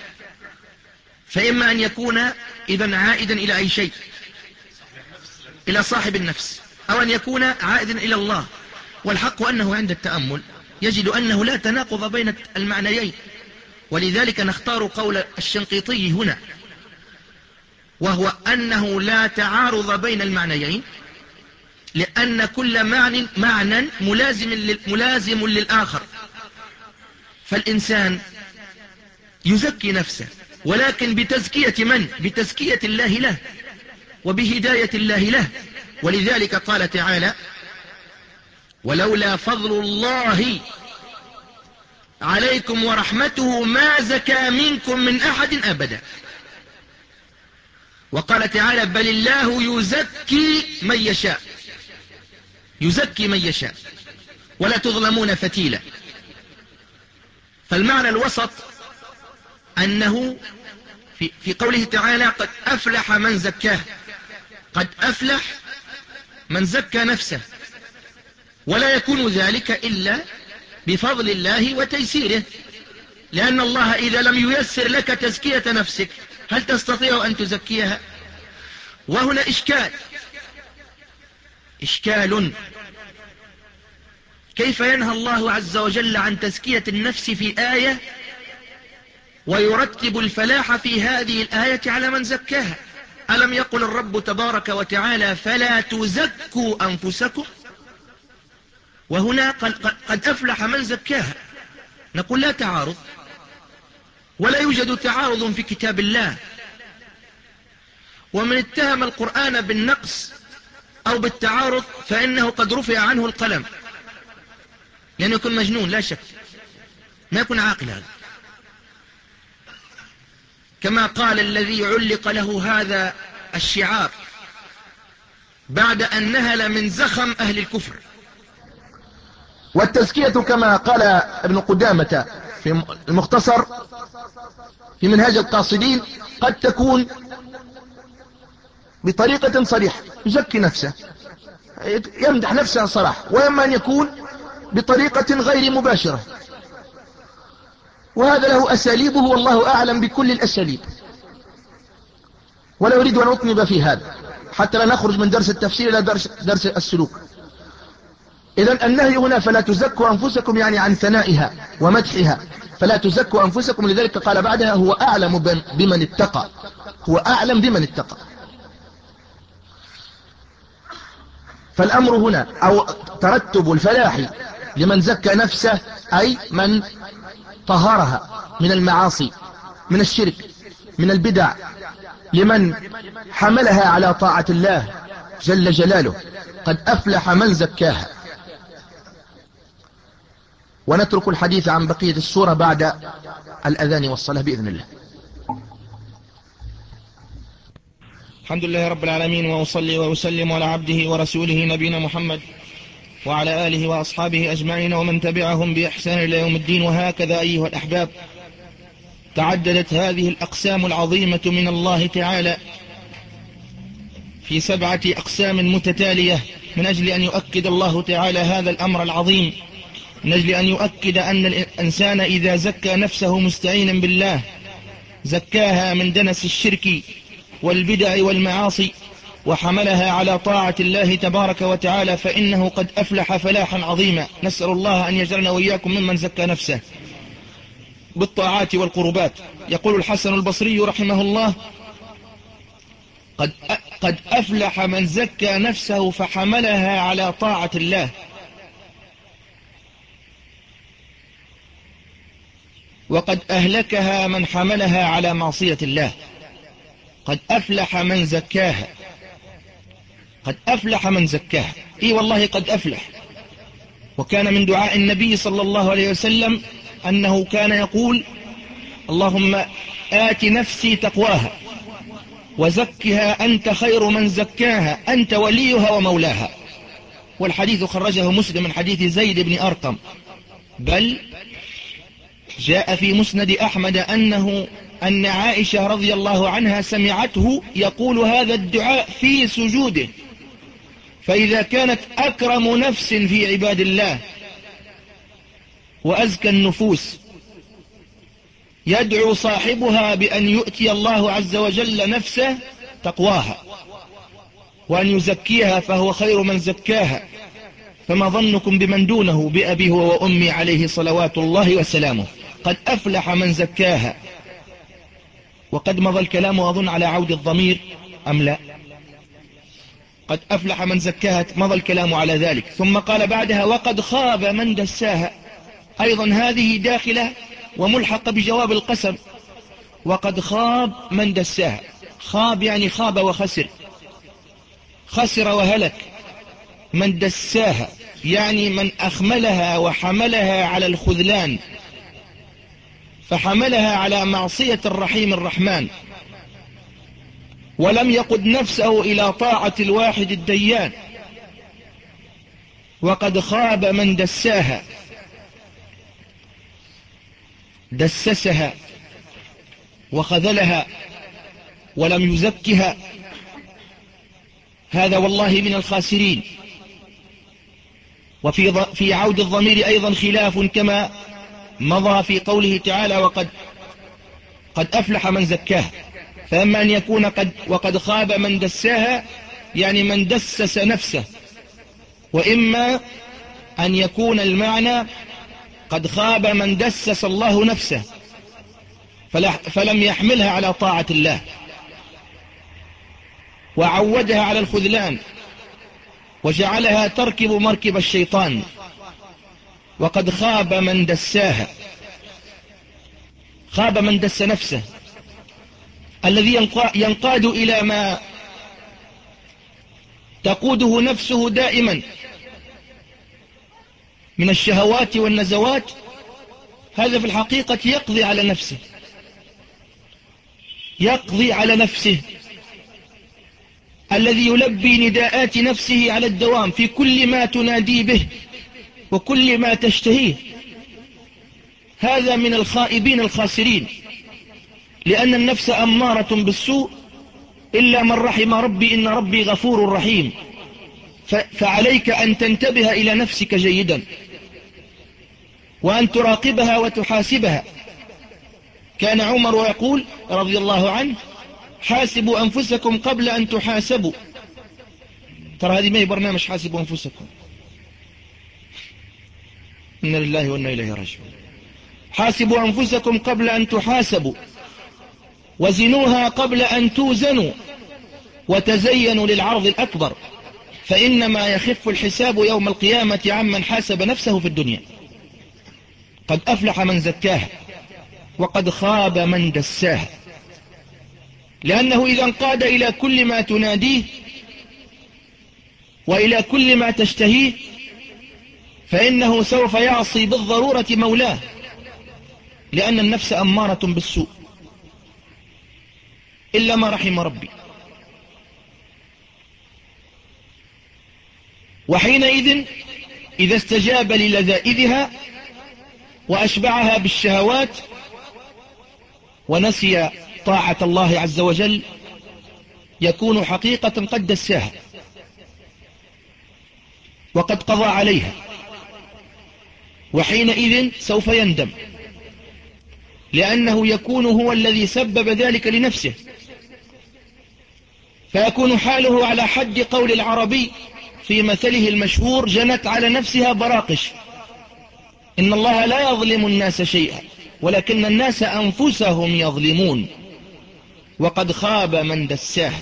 فإما أن يكون إذن عائدا إلى أي شيء، إلى صاحب النفس، أو أن يكون عائدا إلى الله. والحق أنه عند التأمل يجد أنه لا تناقض بين المعنيين، ولذلك نختار قول الشنقيطي هنا، وهو أنه لا تعارض بين المعنيين، لأن كل معنى معنى ملازم, ملازم للآخر. فالإنسان يزكي نفسه، ولكن بتزكية من؟ بتزكية الله له وبهداية الله له. ولذلك قال تعالى: ولولا فضل الله عليكم ورحمته ما زكى منكم من أحد أبدا. وقال تعالى: بل الله يزكي من يشاء، يزكي من يشاء ولا تظلمون فتيلا. فالمعنى الوسط أنه في, في قوله تعالى قد أفلح من زكاه، قد أفلح من زكى نفسه، ولا يكون ذلك إلا بفضل الله وتيسيره، لأن الله إذا لم ييسر لك تزكية نفسك هل تستطيع أن تزكيها؟ وهنا إشكال إشكال كيف ينهى الله عز وجل عن تزكية النفس في آية ويرتب الفلاح في هذه الآية على من زكاها؟ ألم يقل الرب تبارك وتعالى فلا تزكوا أنفسكم؟ وهنا قد أفلح من زكاها. نقول لا تعارض، ولا يوجد تعارض في كتاب الله. ومن اتهم القرآن بالنقص أو بالتعارض فإنه قد رفع عنه القلم، لأنه يكون مجنون لا شك، ما يكون عاقل هذا. كما قال الذي علق له هذا الشعار بعد أن نهل من زخم أهل الكفر. والتزكية كما قال ابن قدامة في المختصر في منهاج القاصدين قد تكون بطريقة صريحة، يزكي نفسه يمدح نفسه صراحة، وإما أن يكون بطريقة غير مباشرة، وهذا له أساليبه والله أعلم بكل الأساليب، ولا أريد أن أطنب في هذا حتى لا نخرج من درس التفسير إلى درس, درس السلوك. إذن النهي هنا فلا تزكوا أنفسكم يعني عن ثنائها ومدحها، فلا تزكوا أنفسكم، لذلك قال بعدها هو أعلم بمن اتقى، هو أعلم بمن اتقى. فالأمر هنا أو ترتب الفلاح لمن زكى نفسه أي من طهرها من المعاصي، من الشرك، من البدع، لمن حملها على طاعة الله جل جلاله. قد أفلح من زكاها. ونترك الحديث عن بقية السورة بعد الأذان والصلاة بإذن الله. الحمد لله رب العالمين، وأصلي وأسلم على عبده ورسوله نبينا محمد وعلى آله وأصحابه أجمعين ومن تبعهم بإحسان إلى يوم الدين. وهكذا أيها الأحباب، تعددت هذه الأقسام العظيمة من الله تعالى في سبعة أقسام متتالية من أجل أن يؤكد الله تعالى هذا الأمر العظيم، من أجل أن يؤكد أن الإنسان إذا زكى نفسه مستعينا بالله زكاها من دنس الشرك والبدع والمعاصي وحملها على طاعة الله تبارك وتعالى فإنه قد أفلح فلاحا عظيما. نسأل الله أن يجعلنا وإياكم ممن زكى نفسه بالطاعات والقربات. يقول الحسن البصري رحمه الله: قد قد أفلح من زكى نفسه فحملها على طاعة الله، وقد أهلكها من حملها على معصية الله. قد أفلح من زكاها، قد أفلح من زكاها. إي والله قد أفلح. وكان من دعاء النبي صلى الله عليه وسلم أنه كان يقول: اللهم آت نفسي تقواها وزكها أنت خير من زكاها أنت وليها ومولاها. والحديث خرجه مسلم من حديث زيد بن أرقم، بل جاء في مسند أحمد أنه أن عائشة رضي الله عنها سمعته يقول هذا الدعاء في سجوده. فإذا كانت أكرم نفس في عباد الله وأزكى النفوس يدعو صاحبها بأن يؤتي الله عز وجل نفسه تقواها وأن يزكيها فهو خير من زكاها، فما ظنكم بمن دونه بأبيه وأمي عليه صلوات الله وسلامه. قد أفلح من زكاها. وقد مضى الكلام وأظن على عود الضمير أم لا؟ قد أفلح من زكاها مضى الكلام على ذلك. ثم قال بعدها: وقد خاب من دساها. أيضا هذه داخلة وملحقة بجواب القسم. وقد خاب من دساها. خاب يعني خاب وخسر، خسر وهلك. من دساها يعني من أخملها وحملها على الخذلان، فحملها على معصية الرحيم الرحمن، ولم يقد نفسه إلى طاعة الواحد الديان. وقد خاب من دساها، دسسها وخذلها ولم يزكها، هذا والله من الخاسرين. وفي في عود الضمير أيضا خلاف كما مضى في قوله تعالى: وقد قد أفلح من زكاها. فأما أن يكون قد وقد خاب من دساها يعني من دسس نفسه، وإما أن يكون المعنى قد خاب من دسس الله نفسه فلم يحملها على طاعة الله وعودها على الخذلان وجعلها تركب مركب الشيطان. وقد خاب من دساها، خاب من دس نفسه، الذي ينقاد إلى ما تقوده نفسه دائما من الشهوات والنزوات، هذا في الحقيقة يقضي على نفسه. يقضي على نفسه، الذي يلبي نداءات نفسه على الدوام في كل ما تنادي به وكل ما تشتهيه. هذا من الخائبين الخاسرين، لأن النفس أمارة بالسوء إلا من رحم ربي إن ربي غفور رحيم. فعليك أن تنتبه إلى نفسك جيدا، وأن تراقبها وتحاسبها. كان عمر يقول رضي الله عنه: حاسبوا أنفسكم قبل أن تحاسبوا. ترى هذه ما هي برنامج حاسبوا أنفسكم، إن لله وإنا إليه راجعون. حاسبوا أنفسكم قبل أن تحاسبوا، وزنوها قبل أن توزنوا، وتزينوا للعرض الأكبر، فإنما يخف الحساب يوم القيامة عمن حاسب نفسه في الدنيا. قد أفلح من زكاها وقد خاب من دساها. لأنه إذا انقاد إلى كل ما تناديه وإلى كل ما تشتهيه فإنه سوف يعصي بالضرورة مولاه، لأن النفس أمارة بالسوء إلا ما رحم ربي. وحينئذ إذا استجاب للذائذها وأشبعها بالشهوات ونسي طاعة الله عز وجل يكون حقيقة قد دساها وقد قضى عليها، وحينئذ سوف يندم، لأنه يكون هو الذي سبب ذلك لنفسه، فيكون حاله على حد قول العربي في مثله المشهور: جنت على نفسها براقش. إن الله لا يظلم الناس شيئا ولكن الناس أنفسهم يظلمون، وقد خاب من دساها.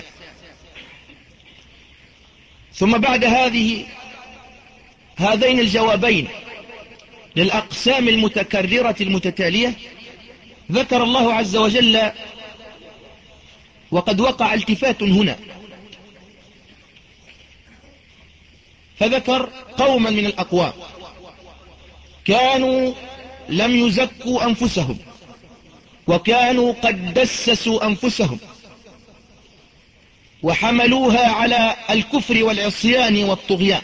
ثم بعد هذه هذين الجوابين للأقسام المتكررة المتتالية ذكر الله عز وجل، وقد وقع التفات هنا، فذكر قوما من الأقوام كانوا لم يزكوا أنفسهم وكانوا قد دسسوا أنفسهم وحملوها على الكفر والعصيان والطغيان،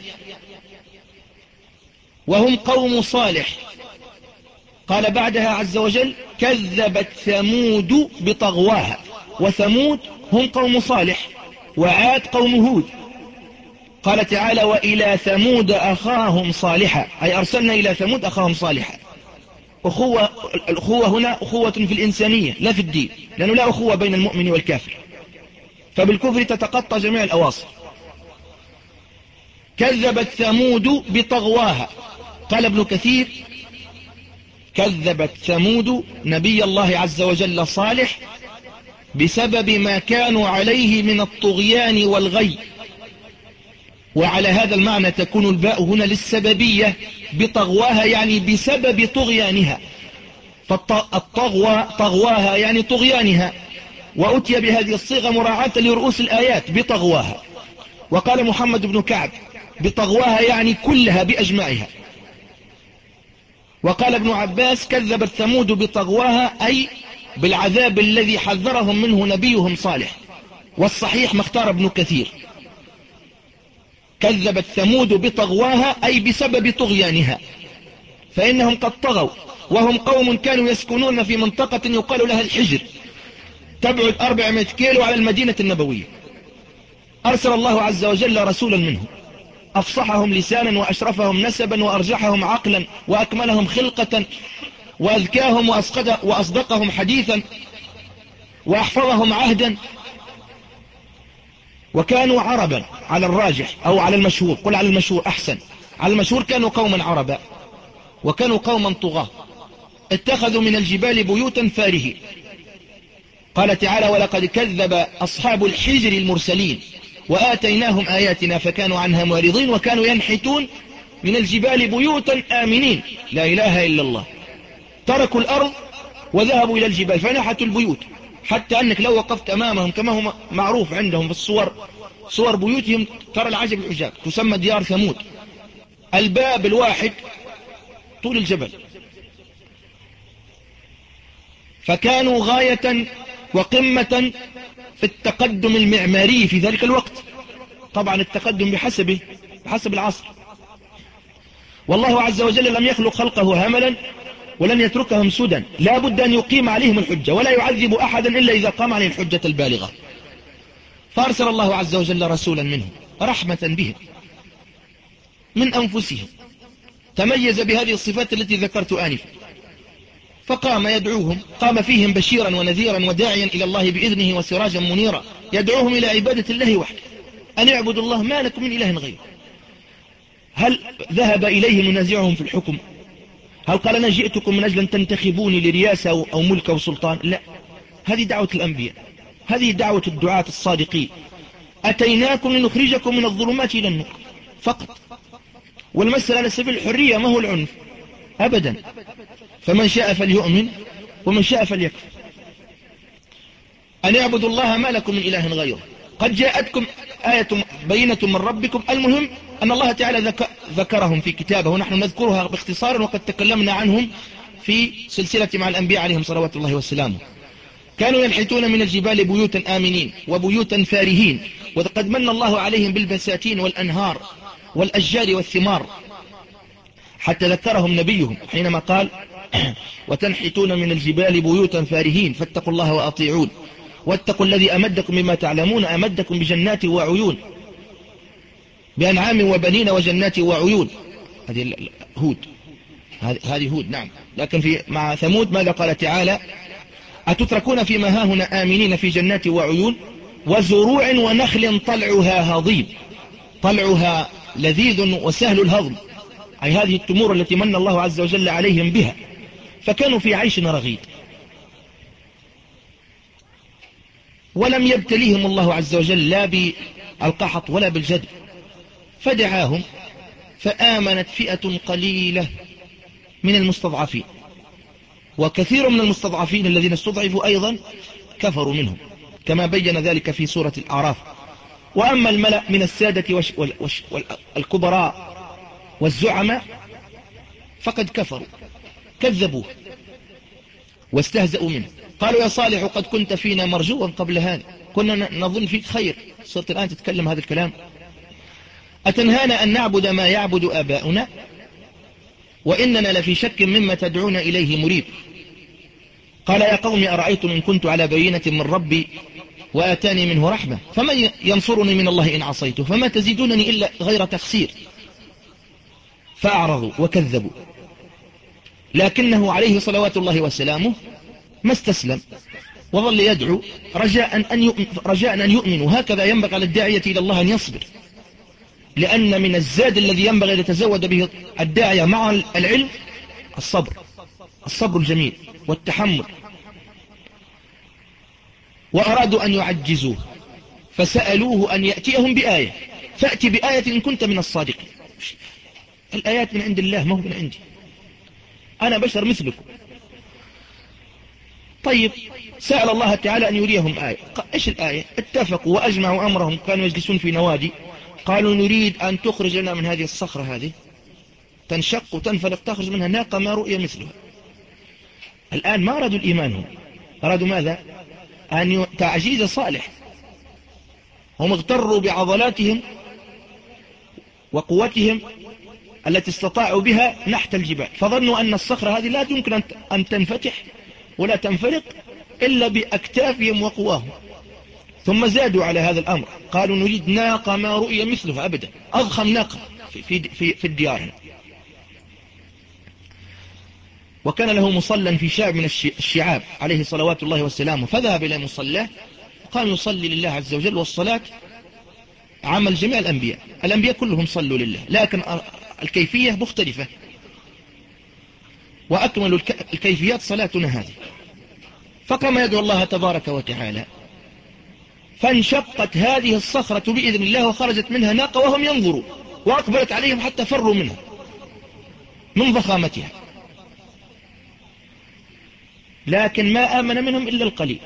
وهم قوم صالح. قال بعدها عز وجل: كذبت ثمود بطغواها. وثمود هم قوم صالح، وعاد قوم هود. قال تعالى: وإلى ثمود أخاهم صالحا، أي أرسلنا إلى ثمود أخاهم صالحا. أخوة، الأخوة هنا أخوة في الإنسانية لا في الدين، لأنه لا أخوة بين المؤمن والكافر، فبالكفر تتقطع جميع الأواصر. كذبت ثمود بطغواها. قال ابن كثير: كذبت ثمود نبي الله عز وجل صالح بسبب ما كانوا عليه من الطغيان والغي. وعلى هذا المعنى تكون الباء هنا للسببية، بطغواها يعني بسبب طغيانها، فالطغوى طغواها يعني طغيانها، وأتي بهذه الصيغة مراعاة لرؤوس الآيات بطغواها. وقال محمد بن كعب: بطغواها يعني كلها بأجمعها. وقال ابن عباس: كذبت ثمود بطغواها أي بالعذاب الذي حذرهم منه نبيهم صالح. والصحيح ما اختار ابن كثير: كذبت ثمود بطغواها أي بسبب طغيانها، فإنهم قد طغوا، وهم قوم كانوا يسكنون في منطقة يقال لها الحجر، تبعد أربعمائة كيلو على المدينة النبوية. أرسل الله عز وجل رسولا منهم أفصحهم لسانا وأشرفهم نسبا وأرجحهم عقلا وأكملهم خلقة وأذكاهم وأصدقهم حديثا وأحفظهم عهدا، وكانوا عربا على الراجح أو على المشهور، قل على المشهور أحسن، على المشهور كانوا قوما عربا وكانوا قوما طغاة، اتخذوا من الجبال بيوتا فارهين. قال تعالى: ولقد كذب أصحاب الحجر المرسلين وآتيناهم آياتنا فكانوا عنها معرضين وكانوا ينحتون من الجبال بيوتا آمنين. لا إله إلا الله. تركوا الأرض وذهبوا إلى الجبال فنحتوا البيوت، حتى أنك لو وقفت أمامهم كما هو معروف عندهم في الصور، صور بيوتهم ترى العجب العجاب، تسمى ديار ثمود، الباب الواحد طول الجبل. فكانوا غاية وقمة في التقدم المعماري في ذلك الوقت. طبعا التقدم بحسبه بحسب العصر. والله عز وجل لم يخلق خلقه هملا ولن يتركهم سدى، لا بد أن يقيم عليهم الحجة، ولا يعذب أحدا إلا إذا قام عليه الحجة البالغة. فأرسل الله عز وجل رسولا منهم رحمة بهم من أنفسهم، تميز بهذه الصفات التي ذكرت آنفا، فقام يدعوهم، قام فيهم بشيرا ونذيرا وداعيا إلى الله بإذنه وسراجا منيرا، يدعوهم إلى عبادة الله وحده، أن يعبدوا الله ما لكم من إله غيره. هل ذهب إليه منازعهم في الحكم؟ هل قال أنا جئتكم من أجل أن تنتخبوني لرياسة أو ملك أو سلطان؟ لا، هذه دعوة الأنبياء، هذه دعوة الدعاة الصادقين. أتيناكم لنخرجكم من الظلمات إلى النور فقط. والمسألة على سبيل الحرية، ما هو العنف أبدا. فمن شاء فليؤمن ومن شاء فليكفر. أن يعبدوا الله ما لكم من إله غيره. قد جاءتكم آية بينة من ربكم. المهم أن الله تعالى ذكرهم في كتابه، ونحن نذكرها باختصار، وقد تكلمنا عنهم في سلسلة مع الأنبياء عليهم صلوات الله والسلام. كانوا ينحتون من الجبال بيوتا آمنين وبيوتا فارهين، وقد من الله عليهم بالبساتين والأنهار والأشجار والثمار، حتى ذكرهم نبيهم حينما قال وتنحتون من الجبال بيوتا فارهين فاتقوا الله وأطيعون واتقوا الذي أمدكم بما تعلمون أمدكم بجنات وعيون، بأنعام وبنين وجنات وعيون. هذه هود، هذه هود نعم. لكن في مع ثمود ماذا قال تعالى؟ أتتركون فيما هاهنا آمنين في جنات وعيون وزروع ونخل طلعها هضيم، طلعها لذيذ وسهل الهضم، أي هذه التمور التي من الله عز وجل عليهم بها، فكانوا في عيش رغيد. ولم يبتليهم الله عز وجل لا بالقحط ولا بالجدب، فدعاهم فآمنت فئة قليلة من المستضعفين، وكثير من المستضعفين الذين استضعفوا أيضا كفروا منهم، كما بين ذلك في سورة الأعراف. وأما الملأ من السادة والكبراء والزعماء فقد كفروا، كذبوه واستهزأوا منه. قالوا يا صالح قد كنت فينا مرجوا قبل هذا، كنا نظن فيك خير، صرت الآن تتكلم هذا الكلام؟ أتنهانا أن نعبد ما يعبد آباؤنا وإننا لفي شك مما تدعون إليه مريب. قال يا قوم أرأيتم إن كنت على بينة من ربي وآتاني منه رحمة فمن ينصرني من الله إن عصيته فما تزيدونني إلا غير تخسير. فأعرضوا وكذبوا، لكنه عليه صلوات الله وسلامه ما استسلم وظل يدعو رجاء أن يؤمن، رجاء أن يؤمنوا. هكذا ينبغي على الداعية إلى الله أن يصبر، لأن من الزاد الذي ينبغي أن يتزود به الداعية مع العلم الصبر، الصبر الجميل والتحمل. وأرادوا أن يعجزوه فسألوه أن يأتيهم بآية، فأتي بآية إن كنت من الصادقين. الآيات من عند الله ما هو من عندي، أنا بشر مثلكم. طيب سأل الله تعالى أن يريهم آية. إيش الآية؟ اتفقوا وأجمعوا أمرهم، كانوا يجلسون في نوادي، قالوا نريد أن تخرج لنا من هذه الصخرة هذه تنشق وتنفلق تخرج منها ناقة ما رؤية مثلها. الآن ما أرادوا الإيمان، هم أرادوا ماذا؟ أن تعجيز صالح. هم اغتروا بعضلاتهم وقوتهم التي استطاعوا بها نحت الجبال، فظنوا أن الصخرة هذه لا يمكن أن تنفتح ولا تنفلق إلا بأكتافهم وقواهم. ثم زادوا على هذا الأمر، قالوا نريد ناقة ما رؤي مثلها أبدا، أضخم ناقة في, في, في, في الديار. وكان له مصلى في شعب من الشعاب عليه صلوات الله والسلام، فذهب إلى مصلاه وقام يصلي لله عز وجل. والصلاة عمل جميع الأنبياء، الأنبياء كلهم صلوا لله، لكن الكيفية مختلفة، وأكمل الكيفيات صلاتنا هذه. فقام يدعو الله تبارك وتعالى، فانشقت هذه الصخرة بإذن الله وخرجت منها ناقة وهم ينظروا، وأقبلت عليهم حتى فروا منها من ضخامتها، لكن ما آمن منهم إلا القليل،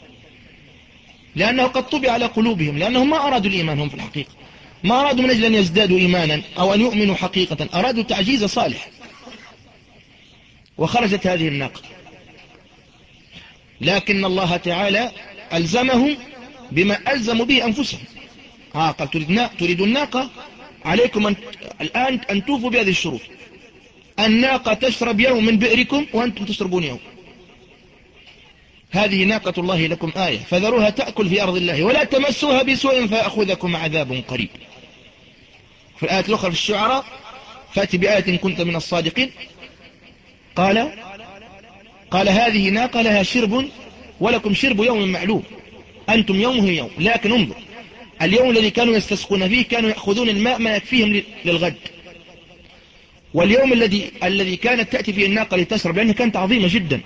لأنه قد طبع على قلوبهم، لأنهم ما أرادوا الإيمان. هم في الحقيقة ما أرادوا من أجل أن يزدادوا إيمانا أو أن يؤمنوا حقيقة، أرادوا تعجيز صالح، وخرجت هذه الناقة. لكن الله تعالى ألزمهم بما ألزموا به أنفسهم. ها قال تريد الناقة، عليكم أن الآن أن توفوا بهذه الشروط. الناقة تشرب يوم من بئركم وأنتم تشربون يوم. هذه ناقة الله لكم آية فذروها تأكل في أرض الله ولا تمسوها بسوء فأخذكم عذاب قريب. في الآية الأخرى في الشعراء فأتي بآية إن كنت من الصادقين. قال قال هذه ناقة لها شرب ولكم شرب يوم معلوم، أنتم يومه يوم. لكن انظر، اليوم الذي كانوا يستسقون فيه كانوا يأخذون الماء ما يكفيهم للغد، واليوم الذي الذي كانت تأتي فيه الناقة لتشرب لأنها كانت عظيمة جدا،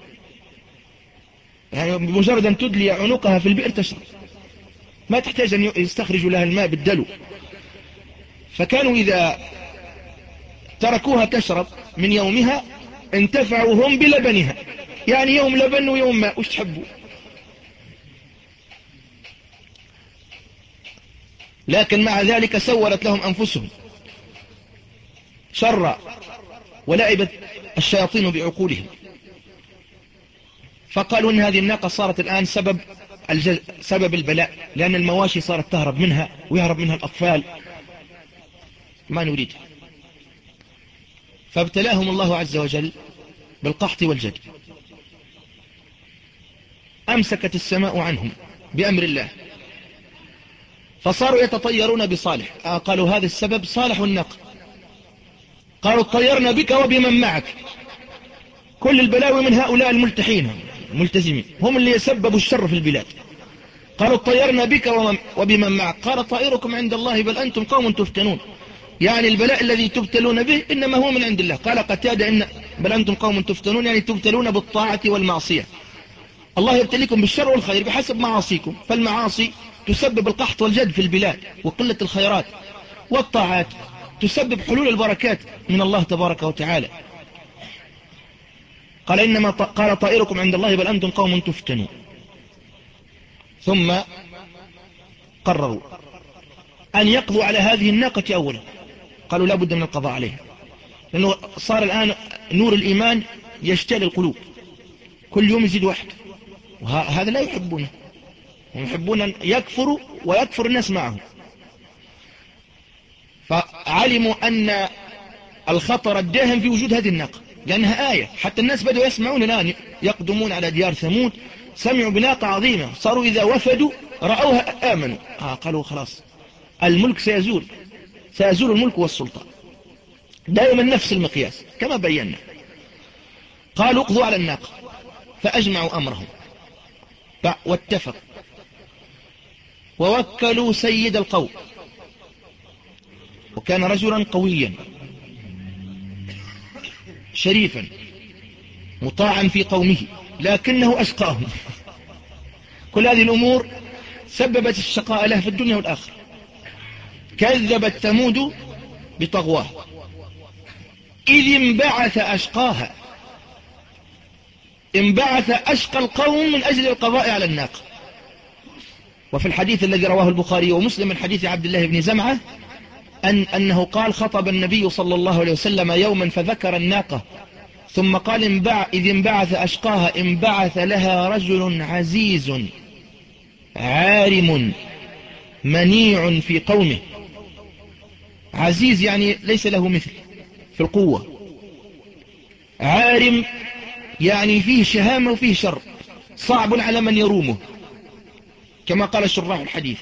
يعني بمجرد أن تدلي عنقها في البئر تشرب، ما تحتاج أن يستخرجوا لها الماء بالدلو. فكانوا إذا تركوها تشرب من يومها انتفعوا هم بلبنها، يعني يوم لبن ويوم ماء، وش تحبوا؟ لكن مع ذلك سولت لهم أنفسهم شرا ولعبت الشياطين بعقولهم، فقالوا إن هذه الناقة صارت الآن سبب الجز... سبب البلاء، لأن المواشي صارت تهرب منها ويهرب منها الأطفال، ما نريد. فابتلاهم الله عز وجل بالقحط والجد. أمسكت السماء عنهم بأمر الله، فصاروا يتطيرون بصالح. آه قالوا هذا السبب صالح الناقة. قالوا اطيرنا بك وبمن معك. كل البلاوي من هؤلاء الملتحين الملتزمين، هم اللي يسببوا الشر في البلاد. قالوا اطيرنا بك وبمن معك. قال طائركم عند الله بل أنتم قوم تفتنون، يعني البلاء الذي تبتلون به إنما هو من عند الله. قال قتادة إن بل أنتم قوم تفتنون يعني تبتلون بالطاعة والمعصية. الله يبتليكم بالشر والخير بحسب معاصيكم، فالمعاصي تسبب القحط والجد في البلاد وقلة الخيرات، والطاعات تسبب حلول البركات من الله تبارك وتعالى. قال إنما قال طائركم عند الله بل أنتم قوم تفتنون. ثم قرروا أن يقضوا على هذه الناقة أولا. قالوا لا بد من القضاء عليها، لأنه صار الآن نور الإيمان يشتعل القلوب، كل يوم يزيد واحد، وهذا لا يحبونه، هم يحبون أن يكفروا ويكفر الناس معهم. فعلموا أن الخطر الداهم في وجود هذه الناقة، لأنها آية. حتى الناس بدأوا يسمعون الآن، يقدمون على ديار ثمود سمعوا بناقة عظيمة، صاروا إذا وفدوا رأوها آمنوا. آه قالوا خلاص الملك سيزول، سيزول الملك والسلطان. دائما نفس المقياس كما بينا. قالوا اقضوا على الناقة، فأجمعوا أمرهم واتفقوا ووكلوا سيد القوم، وكان رجلا قويا شريفا مطاعا في قومه، لكنه أشقاهم. كل هذه الأمور سببت الشقاء له في الدنيا والآخرة. كذبت ثمود بطغواه إذ انبعث أشقاها، انبعث أشقى القوم من أجل القضاء على الناقة. وفي الحديث الذي رواه البخاري ومسلم من حديث عبد الله بن زمعة أن أنه قال خطب النبي صلى الله عليه وسلم يوما فذكر الناقة ثم قال انبع إذ انبعث أشقاها انبعث لها رجل عزيز عارم منيع في قومه. عزيز يعني ليس له مثل في القوة، عارم يعني فيه شهامة وفيه شر، صعب على من يرومه كما قال شراح الحديث.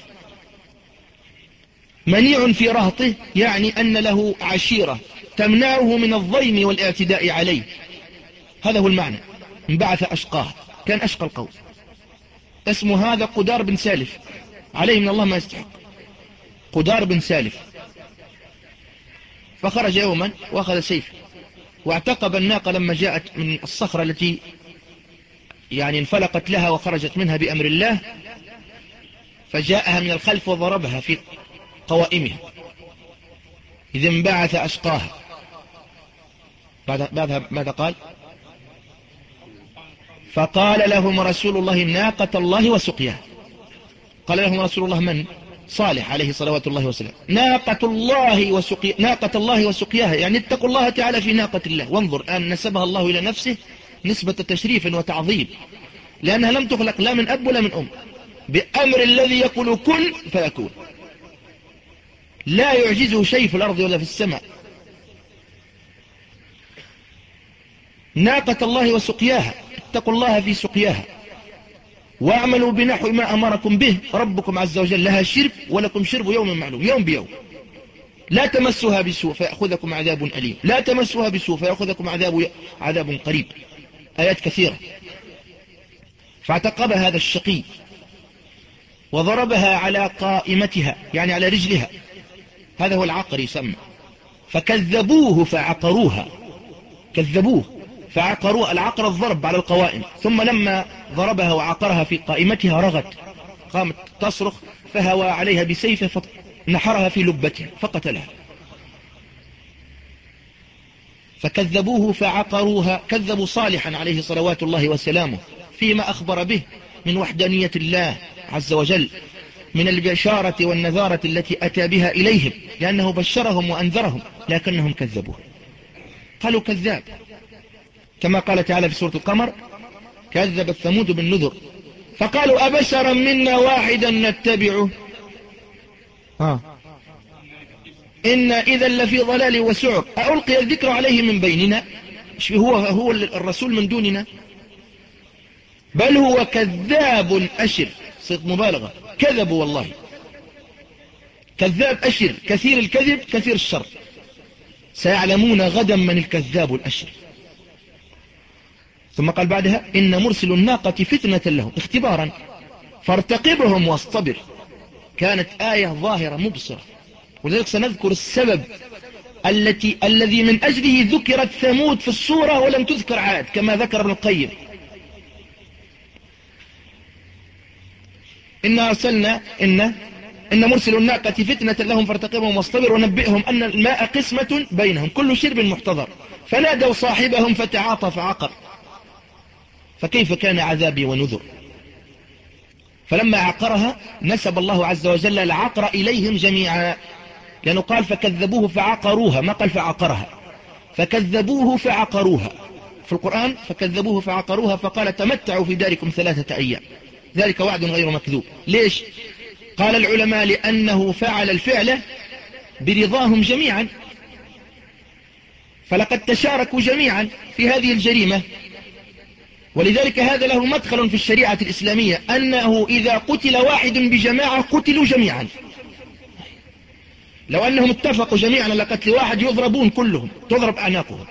منيع في رهطه يعني أن له عشيرة تمنعه من الضيم والاعتداء عليه، هذا هو المعنى. انبعث أشقاه، كان أشقى القوم. اسمه هذا قدار بن سالف، عليه من الله ما يستحق، قدار بن سالف. فخرج يوما وأخذ سيفه واعتقب الناقة لما جاءت من الصخرة التي يعني انفلقت لها وخرجت منها بأمر الله، فجاءها من الخلف وضربها في قوائمها إذ انبعث أشقاها. بعدها ماذا قال؟ فقال لهم رسول الله ناقة الله وسقياها. قال لهم رسول الله من؟ صالح عليه صلوات الله وسلام. ناقة الله وسقيا ناقة الله وسقياها يعني اتقوا الله تعالى في ناقة الله. وانظر أن نسبها الله إلى نفسه نسبة تشريف وتعظيم، لأنها لم تخلق لا من أب ولا من أم، بأمر الذي يقول كن فيكون، لا يعجزه شيء في الأرض ولا في السماء. ناقة الله وسقياها، اتقوا الله في سقياها واعملوا بنحو ما أمركم به ربكم عز وجل، لها شرب ولكم شرب يوم معلوم، يوم بيوم. لا تمسها بسوء فيأخذكم عذاب أليم، لا تمسها بسوء فيأخذكم عذاب عذاب قريب. آيات كثيرة. فاعتقبها هذا الشقي وضربها على قائمتها، يعني على رجلها، هذا هو العقر يسمى. فكذبوه فعقروها، كذبوه فعقروها، العقر الضرب على القوائم. ثم لما ضربها وعقرها في قائمتها رغت، قامت تصرخ، فهوى عليها بسيفه فنحرها في لبتها فقتلها. فكذبوه فعقروها، كذبوا صالحا عليه صلوات الله وسلامه فيما أخبر به من وحدانية الله عز وجل، من البشارة والنذارة التي أتى بها إليهم، لأنه بشرهم وأنذرهم، لكنهم كذبوه، قالوا كذاب. كما قال تعالى في سورة القمر: كذبت ثمود بالنذر فقالوا أبشرا منا واحدا نتبعه آه. إن إذا لفي ضلال وسعر ألقي الذكر عليه من بيننا، هو هو الرسول من دوننا، بل هو كذاب أشر، صيغة مبالغة، كذبوا والله، كذاب أشر، كثير الكذب كثير الشر، سيعلمون غدا من الكذاب الأشر. ثم قال بعدها: إن مرسل الناقة فتنة لهم اختبارا فارتقبهم واصطبر. كانت آية ظاهرة مبصرة، ولذلك سنذكر السبب التي الذي من أجله ذكرت ثمود في السورة ولم تذكر عاد، كما ذكر ابن القيم. إن أرسلنا إن إن مرسل الناقة فتنة لهم فارتقبهم واصطبر ونبئهم أن الماء قسمة بينهم كل شرب محتضر فنادوا صاحبهم فتعاطى فعقر فكيف كان عذابي ونذر. فلما عقرها نسب الله عز وجل العقر إليهم جميعا، لأنه قال فكذبوه فعقروها، ما قال فعقرها، فكذبوه فعقروها في القرآن، فكذبوه فعقروها فقال تمتعوا في داركم ثلاثة أيام ذلك وعد غير مكذوب. ليش؟ قال العلماء لأنه فعل الفعل برضاهم جميعا، فلقد تشاركوا جميعا في هذه الجريمة، ولذلك هذا له مدخل في الشريعة الإسلامية، أنه إذا قتل واحد بجماعة قتلوا جميعا. لو أنهم اتفقوا جميعا على قتل واحد يضربون كلهم، تضرب أعناقهم.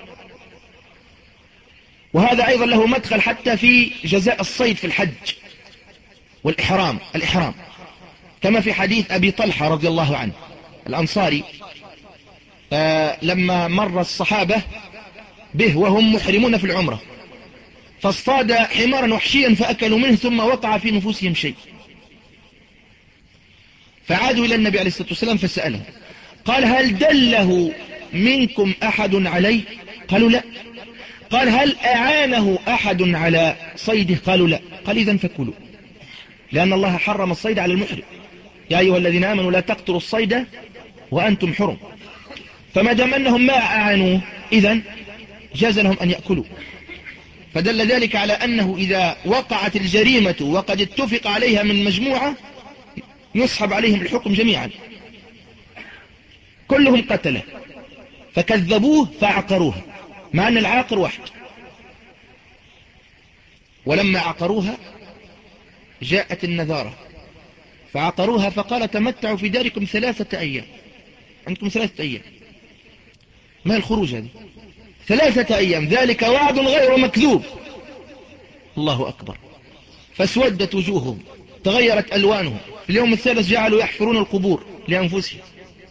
وهذا أيضا له مدخل حتى في جزاء الصيد في الحج والإحرام، الإحرام كما في حديث أبي طلحة رضي الله عنه الأنصاري، آه لما مر الصحابة به وهم محرمون في العمرة فاصطاد حمارا وحشيا فأكلوا منه ثم وقع في نفوسهم شيء، فعادوا إلى النبي عليه الصلاة والسلام فسألهم قال هل دله منكم أحد عليه؟ قالوا لا. قال هل أعانه أحد على صيده؟ قالوا لا. قال إذن فكلوا، لأن الله حرم الصيد على المحرم، يا أيها الذين آمنوا لا تقتلوا الصيد وأنتم حرم، فما دام أنهم ما أعانوه إذن جاز لهم أن يأكلوا. فدل ذلك على أنه إذا وقعت الجريمة وقد اتفق عليها من مجموعة يسحب عليهم الحكم جميعا، كلهم قتله. فكذبوه فعقروها، مع أن العاقر واحد. ولما عقروها جاءت النذارة فعقروها فقال تمتعوا في داركم ثلاثة أيام، عندكم ثلاثة أيام، ما الخروج هذه؟ ثلاثة أيام ذلك وعد غير مكذوب. الله أكبر. فاسودت وجوههم، تغيرت ألوانهم. في اليوم الثالث جعلوا يحفرون القبور لأنفسهم،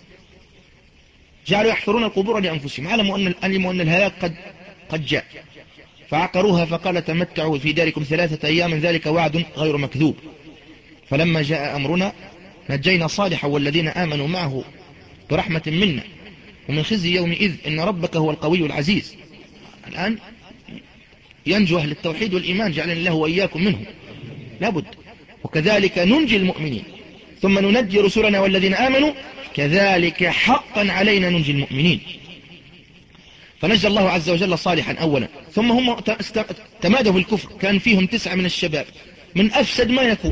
جعلوا يحفرون القبور لأنفسهم، علموا أن علموا أن الهلاك قد قد جاء. فعقروها فقال تمتعوا في داركم ثلاثة أيام ذلك وعد غير مكذوب. فلما جاء أمرنا نجينا صالحا والذين آمنوا معه برحمة منا ومن خزي يومئذ إن ربك هو القوي العزيز. الآن ينجو أهل التوحيد والإيمان، جعلنا الله وإياكم منهم، لابد. وكذلك ننجي المؤمنين ثم ننجي رسلنا والذين آمنوا كذلك حقا علينا ننجي المؤمنين. فنجى الله عز وجل صالحا أولا، ثم هم تمادوا في الكفر. كان فيهم تسعة من الشباب من أفسد ما يكون،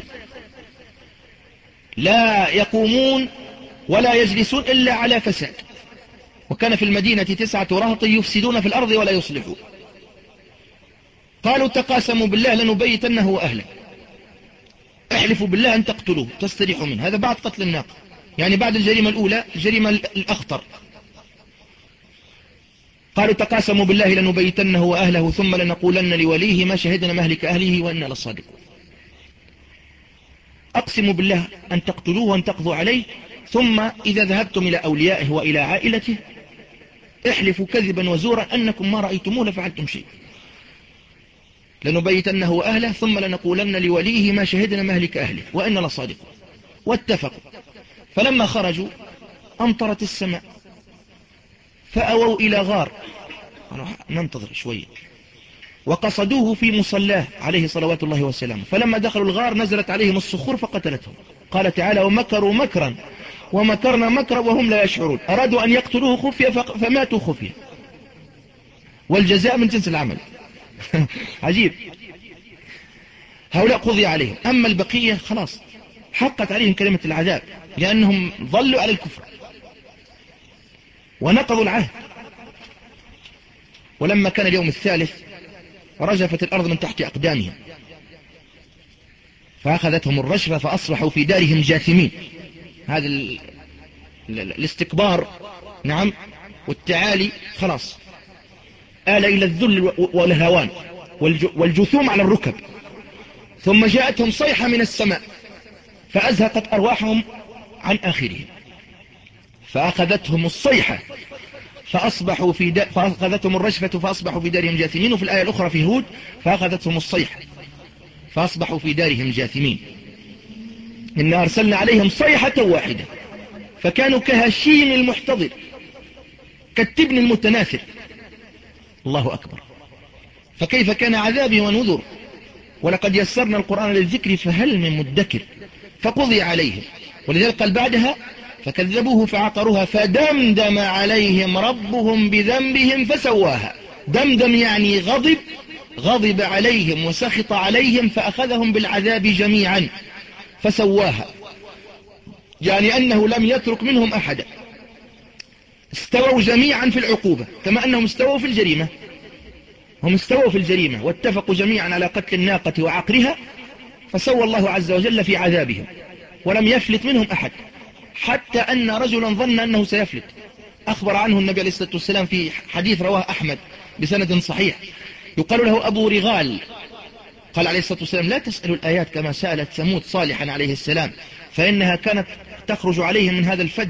لا يقومون ولا يجلسون إلا على فساد. وكان في المدينة تسعة رهط يفسدون في الأرض ولا يصلحون. قالوا تقاسموا بالله لنبيتنه وأهله، احلفوا بالله أن تقتلوه تستريحوا منه. هذا بعد قتل الناقة، يعني بعد الجريمة الأولى الجريمة الأخطر. قالوا تقاسموا بالله لنبيتنه وأهله ثم لنقولن لوليه ما شهدنا مهلك أهله وإنا لصادقون. أقسموا بالله أن تقتلوه وأن تقضوا عليه، ثم إذا ذهبتم إلى أوليائه وإلى عائلته احلفوا كذبا وزورا أنكم ما رأيتموه لفعلتم شيء. لنبيتنه وأهله ثم لنقولن لوليه ما شهدنا مهلك أهله وإنا لصادقون. واتفقوا. فلما خرجوا أمطرت السماء فأووا إلى غار، ننتظر شوية، وقصدوه في مصلاه عليه صلوات الله وسلامه. فلما دخلوا الغار نزلت عليهم الصخور فقتلتهم. قال تعالى ومكروا مكرا ومكرنا مكرا وهم لا يشعرون. أرادوا أن يقتلوه خفية فماتوا خفية، والجزاء من جنس العمل. عجيب. هؤلاء قضي عليهم، أما البقية خلاص حقت عليهم كلمة العذاب، لأنهم ظلوا على الكفر ونقضوا العهد. ولما كان اليوم الثالث رجفت الأرض من تحت أقدامهم، فأخذتهم الرجفة فأصبحوا في دارهم جاثمين. هذا ال... ال... الاستكبار، نعم، والتعالي خلاص آل إلى الذل والهوان والج... والجثوم على الركب. ثم جاءتهم صيحة من السماء فأزهقت أرواحهم عن آخرهم، فأخذتهم الصيحة فأصبحوا في دا... فأخذتهم الرجفة فأصبحوا في دارهم جاثمين. وفي الآية الأخرى في هود فأخذتهم الصيحة فأصبحوا في دارهم جاثمين. إنا أرسلنا عليهم صيحة واحدة فكانوا كهشيم المحتضر كالتبن المتناثر. الله أكبر. فكيف كان عذابي ونذر. ولقد يسرنا القرآن للذكر فهل من مدكر. فقضي عليهم. ولذلك قال بعدها فكذبوه فعقروها فدمدم عليهم ربهم بذنبهم فسواها. دمدم يعني غضب، غضب عليهم وسخط عليهم فأخذهم بالعذاب جميعا فسواها، يعني أنه لم يترك منهم أحدا. استووا جميعا في العقوبة كما أنهم استووا في الجريمة. هم استووا في الجريمة واتفقوا جميعا على قتل الناقة وعقرها، فسوى الله عز وجل في عذابهم ولم يفلت منهم أحد، حتى أن رجلا ظن أنه سيفلت. أخبر عنه النبي عليه الصلاة والسلام في حديث رواه أحمد بسند صحيح، يقال له أبو رغال. قال عليه الصلاة والسلام لا تسألوا الآيات كما سألت ثمود صالحا عليه السلام، فإنها كانت تخرج عليهم من هذا الفج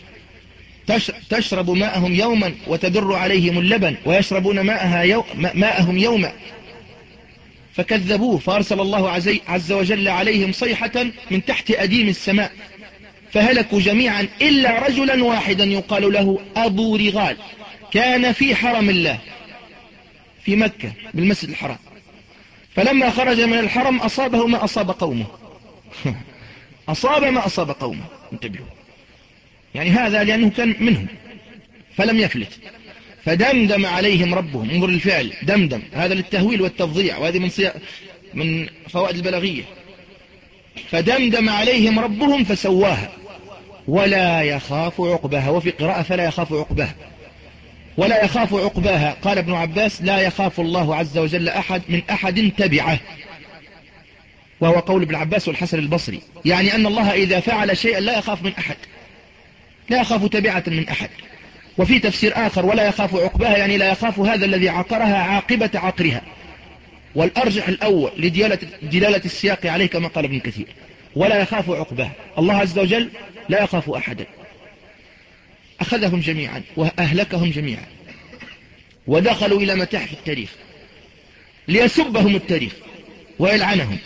تشرب ماءهم يوما وتدر عليهم اللبن ويشربون ماءها يو ماءهم يوما. فكذبوه فأرسل الله عز وجل عليهم صيحة من تحت أديم السماء فهلكوا جميعا إلا رجلا واحدا يقال له أبو رغال، كان في حرم الله في مكة بالمسجد الحرام، فلما خرج من الحرم أصابه ما أصاب قومه. أصاب ما أصاب قومه. انتبهوا، يعني هذا لأنه كان منهم فلم يفلت. فدمدم عليهم ربهم. انظر الفعل دمدم، هذا للتهويل والتفضيع، وهذه من صيا... من فوائد البلاغية. فدمدم عليهم ربهم فسواها ولا يخاف عقباها. وفي قراءة فلا يخاف عقباها. ولا يخاف عقباها قال ابن عباس لا يخاف الله عز وجل أحد من أحد تبعه، وهو قول ابن عباس والحسن البصري، يعني أن الله إذا فعل شيئا لا يخاف من أحد، لا يخاف تبعة من أحد. وفي تفسير آخر ولا يخاف عقباها يعني لا يخاف هذا الذي عقرها عاقبة عقرها، والأرجح الأول لدلالة دلالة السياق عليه كما قال ابن كثير. ولا يخاف عقباها، الله عز وجل لا يخاف أحدا. أخذهم جميعا وأهلكهم جميعا ودخلوا إلى متاحف التاريخ ليسبهم التاريخ ويلعنهم.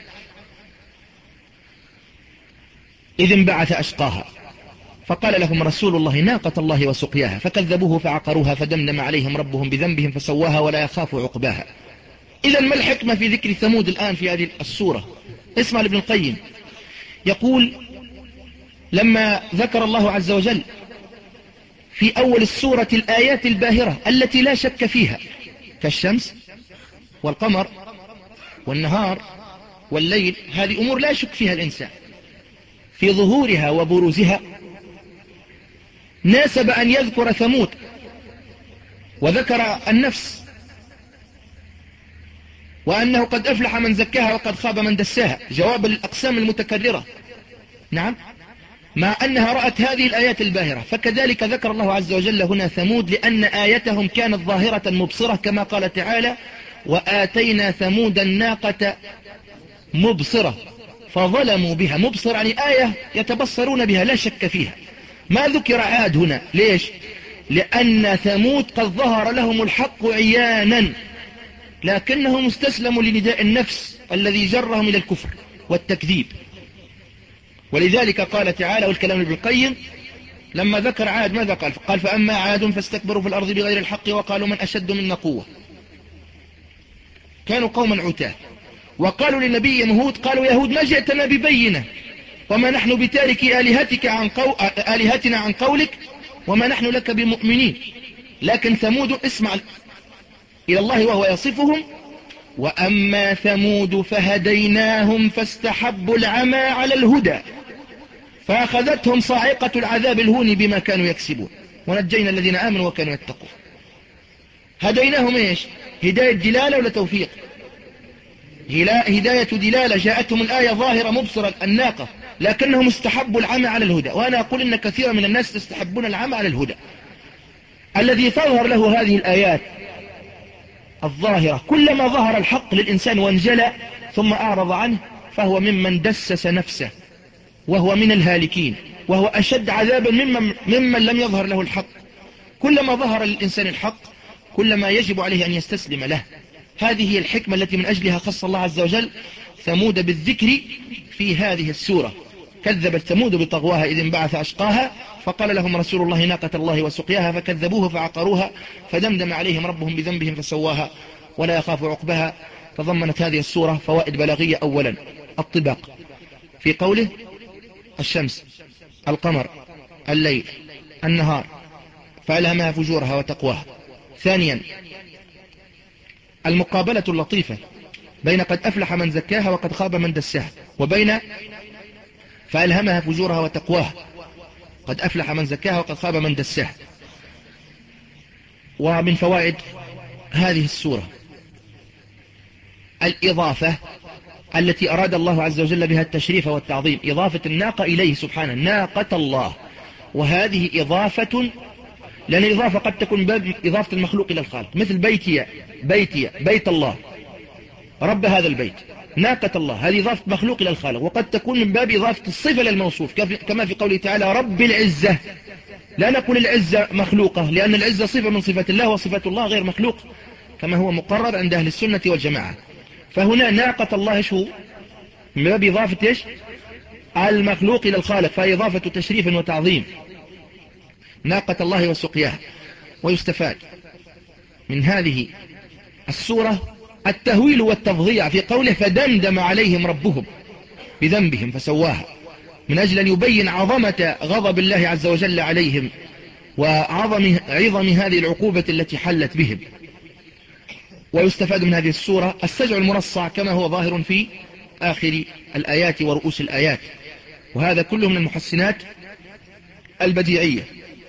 إذ انبعث أشقاها فقال لهم رسول الله ناقة الله وسقياها فكذبوه فعقروها فدمدم عليهم ربهم بذنبهم فسواها ولا يخاف عقباها. إذا ما الحكمة في ذكر ثمود الآن في هذه السورة؟ اسمع لابن القيم يقول لما ذكر الله عز وجل في أول السورة الآيات الباهرة التي لا شك فيها كالشمس والقمر والنهار والليل، هذه أمور لا يشك فيها الإنسان في ظهورها وبروزها، ناسب أن يذكر ثمود وذكر النفس وأنه قد أفلح من زكاها وقد خاب من دساها، جواب الأقسام المتكررة. نعم، مع أنها رأت هذه الآيات الباهرة، فكذلك ذكر الله عز وجل هنا ثمود لأن آيتهم كانت ظاهرة مبصرة كما قال تعالى: وآتينا ثمود الناقة مبصرة فظلموا بها. مبصر يعني آية يتبصرون بها لا شك فيها. ما ذكر عاد هنا ليش؟ لأن ثمود قد ظهر لهم الحق عيانا، لكنهم استسلموا لنداء النفس الذي جرهم إلى الكفر والتكذيب. ولذلك قال تعالى، والكلام ابن القيم لما ذكر عاد ماذا قال؟ قال: فأما عاد فاستكبروا في الأرض بغير الحق وقالوا من أشد منا قوة. كانوا قوما عتاه، وقالوا لنبيهم هود: قالوا يا هود ما جئتنا ببينة وما نحن بتارك آلهتك عن قو... آلهتنا عن قولك وما نحن لك بمؤمنين. لكن ثمود اسمع إلى الله وهو يصفهم: وأما ثمود فهديناهم فاستحبوا العمى على الهدى فأخذتهم صاعقة العذاب الهون بما كانوا يكسبون ونجينا الذين آمنوا وكانوا يتقون. هديناهم ايش؟ هداية دلالة ولا توفيق؟ هداية دلالة، جاءتهم الآية ظاهرة مبصرة الناقة، لكنهم استحبوا العمى على الهدى. وأنا أقول إن كثيرا من الناس يستحبون العمى على الهدى. الذي تظهر له هذه الآيات الظاهرة كلما ظهر الحق للإنسان وانجلى ثم أعرض عنه فهو ممن دسس نفسه وهو من الهالكين، وهو أشد عذابا ممن, ممن لم يظهر له الحق. كلما ظهر للإنسان الحق كلما يجب عليه أن يستسلم له. هذه هي الحكمة التي من أجلها خص الله عز وجل ثمود بالذكر في هذه السورة. كذبت ثمود بطغواها إذ انبعث أشقاها فقال لهم رسول الله ناقة الله وسقياها فكذبوه فعقروها فدمدم عليهم ربهم بذنبهم فسواها ولا يخاف عقبها. تضمنت هذه السورة فوائد بلاغية. أولا الطباق في قوله الشمس القمر الليل النهار فألهمها فجورها وتقواها. ثانيا المقابلة اللطيفة بين قد أفلح من زكاها وقد خاب من دساها، وبين فألهمها فجورها وتقواها. قد أفلح من زكاها وقد خاب من دساها. ومن فوائد هذه السورة الإضافة التي أراد الله عز وجل بها التشريف والتعظيم، إضافة الناقة إليه سبحانه، ناقة الله. وهذه إضافة، لأن الإضافة قد تكون باب إضافة المخلوق إلى الخالق، مثل بيتي بيتي بيت الله رب هذا البيت، ناقة الله هذه إضافة مخلوق إلى الخالق. وقد تكون من باب إضافة الصفة للموصوف كما في قوله تعالى رب العزة. لا نقول العزة مخلوقة، لأن العزة صفة من صفات الله وصفة الله غير مخلوق كما هو مقرر عند أهل السنة والجماعة. فهنا ناقة الله شو من باب إضافة إيش؟ المخلوق إلى الخالق، فهي إضافة تشريف وتعظيم، ناقة الله وسقياها. ويستفاد من هذه السورة التهويل والتفظيع في قوله فدمدم عليهم ربهم بذنبهم فسواها، من أجل أن يبين عظمة غضب الله عز وجل عليهم وعظم عظم هذه العقوبة التي حلت بهم. ويستفاد من هذه السورة السجع المرصع كما هو ظاهر في آخر الآيات ورؤوس الآيات، وهذا كله من المحسنات البديعية.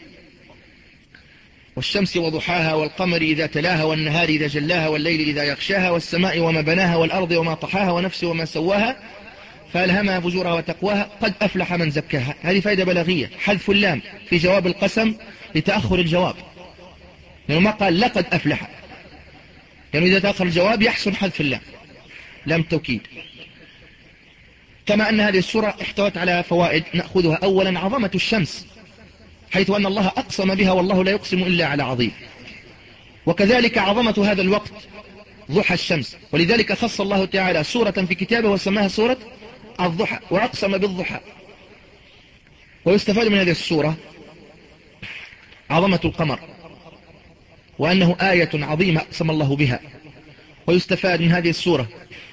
والشمس وضحاها والقمر إذا تلاها والنهار إذا جلاها والليل إذا يغشاها والسماء وما بناها والأرض وما طحاها ونفس وما سواها فألهمها فجورها وتقواها قد أفلح من زكاها. هذه فائدة بلاغية، حذف اللام في جواب القسم لتأخر الجواب، لأنه ما قال لقد أفلح، يعني إذا تأخر الجواب يحسن حذف اللام، لام التوكيد. كما أن هذه السورة احتوت على فوائد نأخذها. أولا عظمة الشمس، حيث أن الله أقسم بها والله لا يقسم إلا على عظيم. وكذلك عظمة هذا الوقت ضحى الشمس، ولذلك خص الله تعالى سورة في كتابه وسماها سورة الضحى وأقسم بالضحى. ويستفاد من هذه السورة عظمة القمر وأنه آية عظيمة أقسم الله بها. ويستفاد من هذه السورة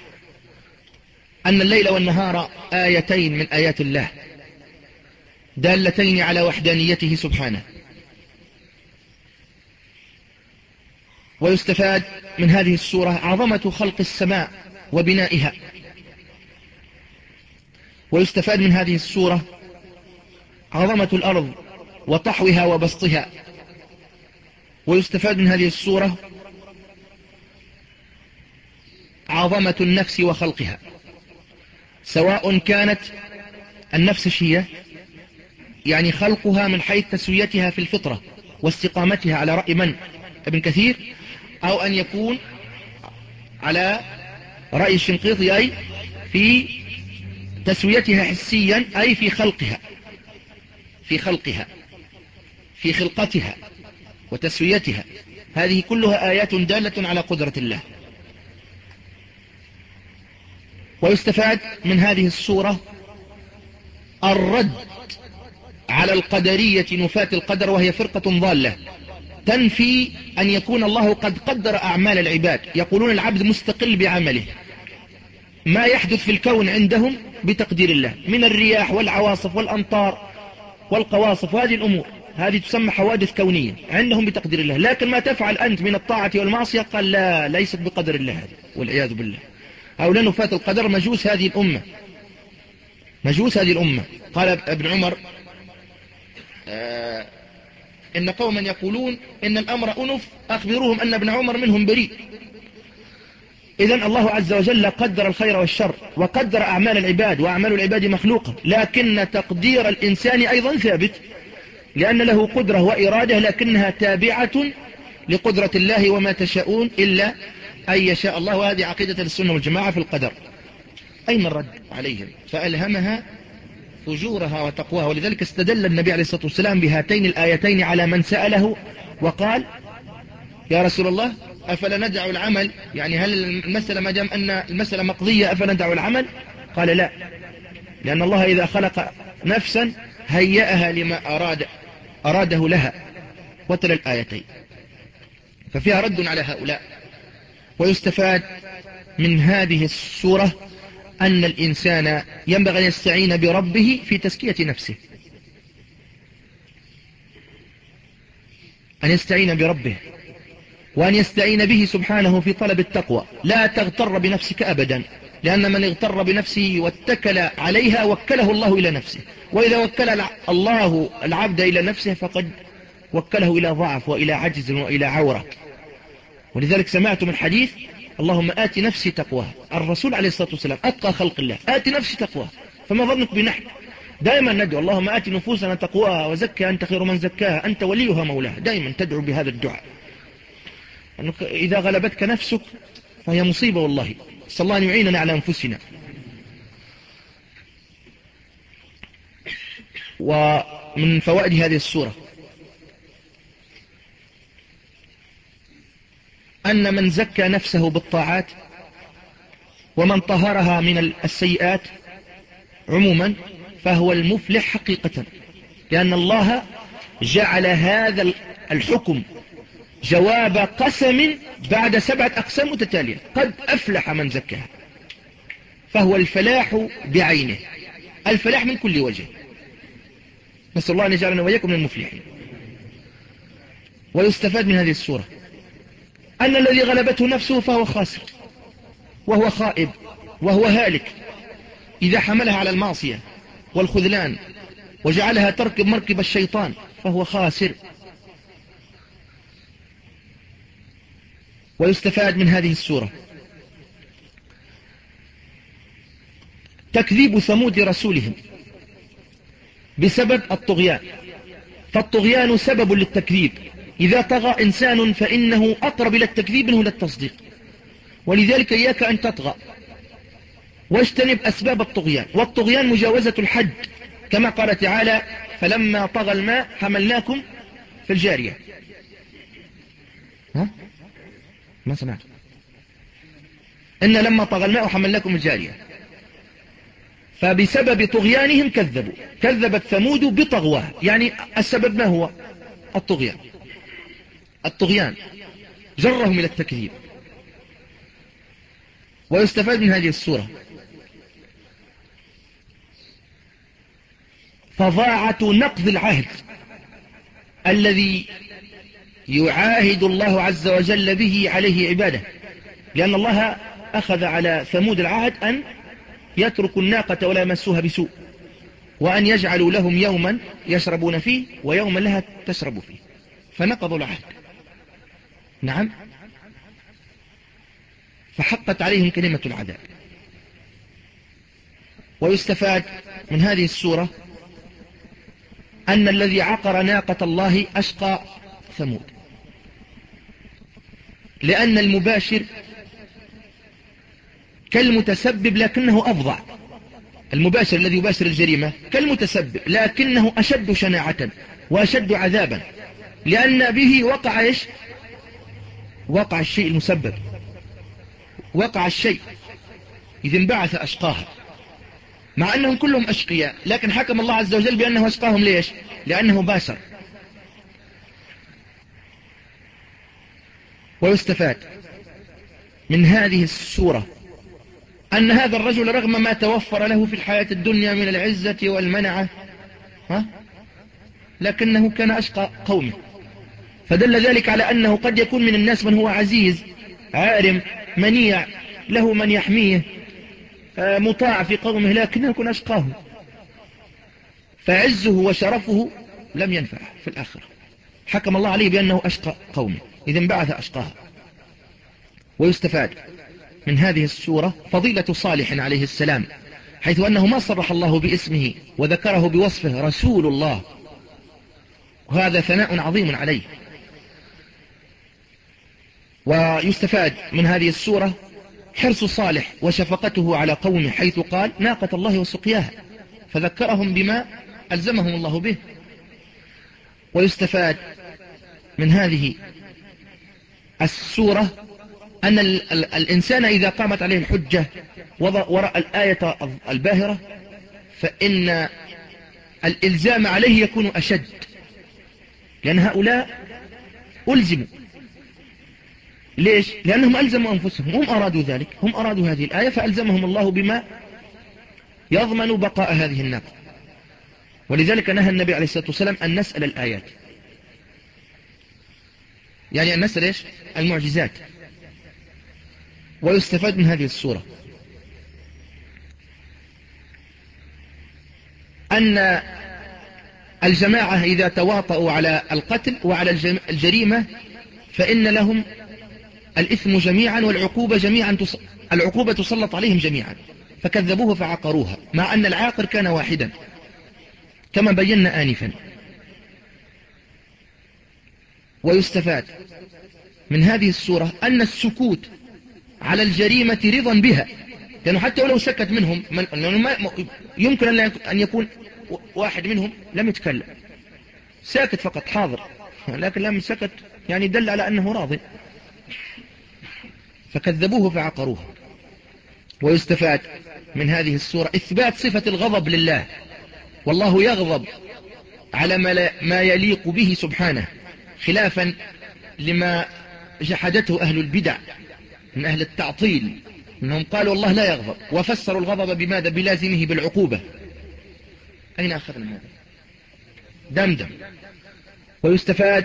أن الليل والنهار آيتين من آيات الله دالتين على وحدانيته سبحانه. ويستفاد من هذه السورة عظمة خلق السماء وبنائها. ويستفاد من هذه السورة عظمة الأرض وطحوها وبسطها. ويستفاد من هذه السورة عظمة النفس وخلقها، سواء كانت النفس شيء يعني خلقها من حيث تسويتها في الفطرة واستقامتها على رأي من؟ ابن كثير، أو أن يكون على رأي الشنقيطي أي في تسويتها حسيا، أي في خلقها في خلقها في خلقتها وتسويتها. هذه كلها آيات دالة على قدرة الله. ويستفاد من هذه السورة الرد على القدرية نفاة القدر، وهي فرقة ضالة تنفي أن يكون الله قد قدر أعمال العباد. يقولون العبد مستقل بعمله، ما يحدث في الكون عندهم بتقدير الله من الرياح والعواصف والأمطار والقواصف، وهذه الأمور هذه تسمى حوادث كونية عندهم بتقدير الله. لكن ما تفعل أنت من الطاعة والمعصية قال لا، ليست بقدر الله هذه، والعياذ بالله. هؤلاء نفاة القدر مجوس هذه الأمة، مجوس هذه الأمة. قال ابن عمر آه إن قوما يقولون إن الأمر أنف، أخبروهم أن ابن عمر منهم بريء. إذن الله عز وجل قدر الخير والشر وقدر أعمال العباد، وأعمال العباد مخلوقة، لكن تقدير الإنسان أيضا ثابت، لأن له قدرة وإرادة، لكنها تابعة لقدرة الله، وما تشاءون إلا أن يشاء الله. وهذه عقيدة السنة والجماعة في القدر. أين الرد عليهم؟ فألهمها فجورها وتقواها. ولذلك استدل النبي عليه الصلاة والسلام بهاتين الآيتين على من سأله وقال يا رسول الله أفلا ندع العمل، يعني هل المسألة ما دام أن المسألة مقضية أفندع العمل؟ قال لا، لأن الله إذا خلق نفسا هيأها لما أراد أراده لها. وتلا الآيتين ففيها رد على هؤلاء. ويستفاد من هذه السورة أن الإنسان ينبغي أن يستعين بربه في تزكية نفسه، أن يستعين بربه وأن يستعين به سبحانه في طلب التقوى. لا تغتر بنفسك أبدا، لأن من اغتر بنفسه واتكل عليها وكله الله إلى نفسه، وإذا وكل الله العبد إلى نفسه فقد وكله إلى ضعف وإلى عجز وإلى عورة. ولذلك سمعت من حديث اللهم آت نفسي تقواها. الرسول عليه الصلاة والسلام أتقى خلق الله، آت نفسي تقواها. فما ظنك بنحن؟ دائما ندعو اللهم آت نفوسنا تقواها وزكها أنت خير من زكاها أنت وليها مولاها. دائما تدعو بهذا الدعاء. أنك إذا غلبتك نفسك فهي مصيبة والله. صلى الله أن يعيننا على أنفسنا. ومن فوائد هذه السورة أن من زكى نفسه بالطاعات ومن طهرها من السيئات عموما فهو المفلح حقيقة، لأن الله جعل هذا الحكم جواب قسم بعد سبعة أقسام متتالية. قد أفلح من زكاها، فهو الفلاح بعينه، الفلاح من كل وجه. نسأل الله أن يجعلنا وإياكم من المفلحين. ويستفاد من هذه السورة أن الذي غلبته نفسه فهو خاسر وهو خائب وهو هالك إذا حملها على المعصية والخذلان وجعلها تركب مركب الشيطان فهو خاسر. ويستفاد من هذه السورة تكذيب ثمود رسولهم بسبب الطغيان، فالطغيان سبب للتكذيب. إذا طغى إنسان فإنه أقرب إلى التكذيب منه للتصديق، ولذلك إياك أن تطغى واجتنب أسباب الطغيان. والطغيان مجاوزة الحد، كما قال تعالى فلما طغى الماء حملناكم في الجارية. ها؟ ما سمعت. إن لما طغى الماء حملناكم الجارية. فبسبب طغيانهم كذبوا، كذبت ثمود بطغواه. يعني السبب ما هو؟ الطغيان. الطغيان جرهم إلى التكذيب. ويستفاد من هذه السورة فظاعة نقض العهد الذي يعاهد الله عز وجل به عليه عباده، لأن الله أخذ على ثمود العهد أن يتركوا الناقة ولا يمسوها بسوء، وأن يجعلوا لهم يوما يشربون فيه ويوما لها تشرب فيه، فنقضوا العهد. نعم، فحقت عليهم كلمة العذاب. ويستفاد من هذه السورة أن الذي عقر ناقة الله أشقى ثمود، لأن المباشر كالمتسبب لكنه أفظع. المباشر الذي يباشر الجريمة كالمتسبب لكنه أشد شناعة وأشد عذابا، لأن به وقع إيش؟ وقع الشيء المسبب، وقع الشيء إذ انبعث أشقاها، مع أنهم كلهم أشقياء، لكن حكم الله عز وجل بأنه أشقاهم. ليش؟ لأنه باشر. ويستفاد من هذه السورة أن هذا الرجل رغم ما توفر له في الحياة الدنيا من العزة والمنعة، ها؟ لكنه كان أشقى قومه، فدل ذلك على أنه قد يكون من الناس من هو عزيز عارم منيع له من يحميه مطاع في قومه، لكنه يكون أشقاهم، فعزه وشرفه لم ينفعه في الآخرة. حكم الله عليه بأنه أشقى قومه إذ انبعث أشقاها. ويستفاد من هذه السورة فضيلة صالح عليه السلام، حيث أنه ما صرح الله باسمه وذكره بوصفه رسول الله، وهذا ثناء عظيم عليه. ويستفاد من هذه السورة حرص صالح وشفقته على قومه، حيث قال ناقة الله وسقياها، فذكرهم بما ألزمهم الله به. ويستفاد من هذه السورة أن ال ال الإنسان إذا قامت عليه الحجة ورأى الآية الباهرة فإن الإلزام عليه يكون أشد، لأن هؤلاء ألزموا. ليش؟ لأنهم ألزموا أنفسهم، هم أرادوا ذلك، هم أرادوا هذه الآية فألزمهم الله بما يضمن بقاء هذه الناقة. ولذلك نهى النبي عليه الصلاة والسلام أن نسأل الآيات، يعني أن نسأل إيش؟ المعجزات. ويستفاد من هذه السورة أن الجماعة إذا تواطؤوا على القتل وعلى الجريمة فإن لهم الإثم جميعا والعقوبة جميعا، العقوبة تسلط عليهم جميعا، فكذبوه فعقروها، مع أن العاقر كان واحدا كما بينا آنفا. ويستفاد من هذه السورة أن السكوت على الجريمة رضا بها، لأنه حتى ولو سكت منهم يمكن أن يكون واحد منهم لم يتكلم، ساكت فقط حاضر، لكن لم سكت يعني دل على أنه راضي، فكذبوه فعقروها. ويستفاد من هذه السورة إثبات صفة الغضب لله، والله يغضب على ما يليق به سبحانه، خلافا لما جحدته أهل البدع من أهل التعطيل، أنهم قالوا الله لا يغضب، وفسروا الغضب بماذا؟ بلازمه بالعقوبة. أين أخذنا هذا؟ دمدم. ويستفاد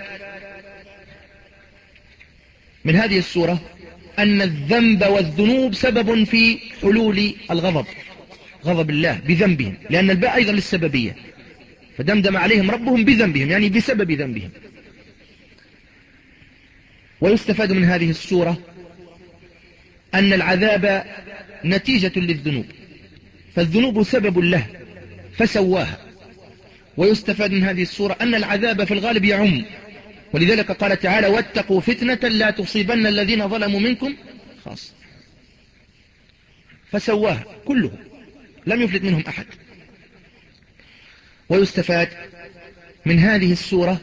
من هذه السورة أن الذنب والذنوب سبب في حلول الغضب، غضب الله بذنبهم، لأن الباء أيضا للسببية، فدمدم عليهم ربهم بذنبهم يعني بسبب ذنبهم. ويستفاد من هذه السورة أن العذاب نتيجة للذنوب، فالذنوب سبب له فسواها. ويستفاد من هذه السورة أن العذاب في الغالب يعم، ولذلك قال تعالى واتقوا فتنة لا تصيبن الذين ظلموا منكم خاص، فسواها كله لم يفلت منهم أحد. ويستفاد من هذه السورة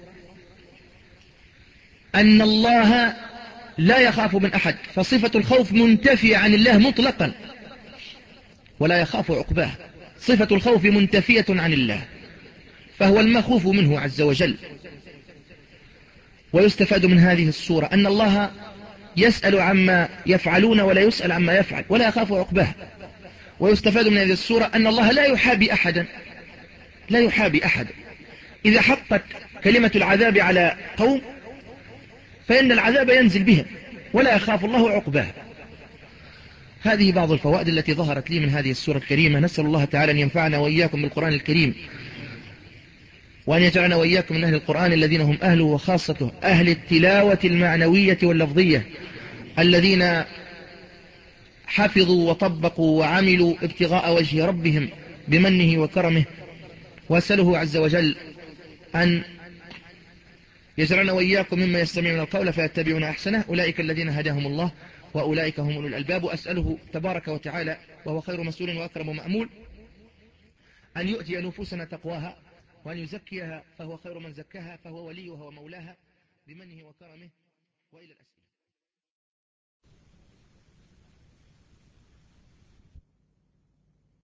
أن الله لا يخاف من أحد، فصفة الخوف منتفية عن الله مطلقا ولا يخاف عقباه، صفة الخوف منتفية عن الله، فهو المخوف منه عز وجل. ويستفاد من هذه السورة أن الله يسأل عما يفعلون ولا يسأل عما يفعل ولا يخاف عقباه. ويستفاد من هذه السورة أن الله لا يحابي أحدا، لا يحابي أحدا. إذا حقت كلمة العذاب على قوم فإن العذاب ينزل بها ولا يخاف الله عقباها. هذه بعض الفوائد التي ظهرت لي من هذه السورة الكريمة. نسأل الله تعالى أن ينفعنا وإياكم بالقرآن الكريم، وأن يجعلنا وإياكم من أهل القرآن الذين هم أهله وخاصته، أهل التلاوة المعنوية واللفظية، الذين حفظوا وطبقوا وعملوا ابتغاء وجه ربهم بمنه وكرمه. وأسأله عز وجل أن يجعلنا وإياكم مما يستمعون القول فيتبعون أحسنه، أولئك الذين هداهم الله وأولئك هم أولو الألباب. وأسأله تبارك وتعالى وهو خير مسؤول وأكرم مأمول أن يؤتي نفوسنا تقواها وأن يزكيها، فهو خير من زكاها، فهو وليها ومولاها بمنه وكرمه. وإلى الأسئلة.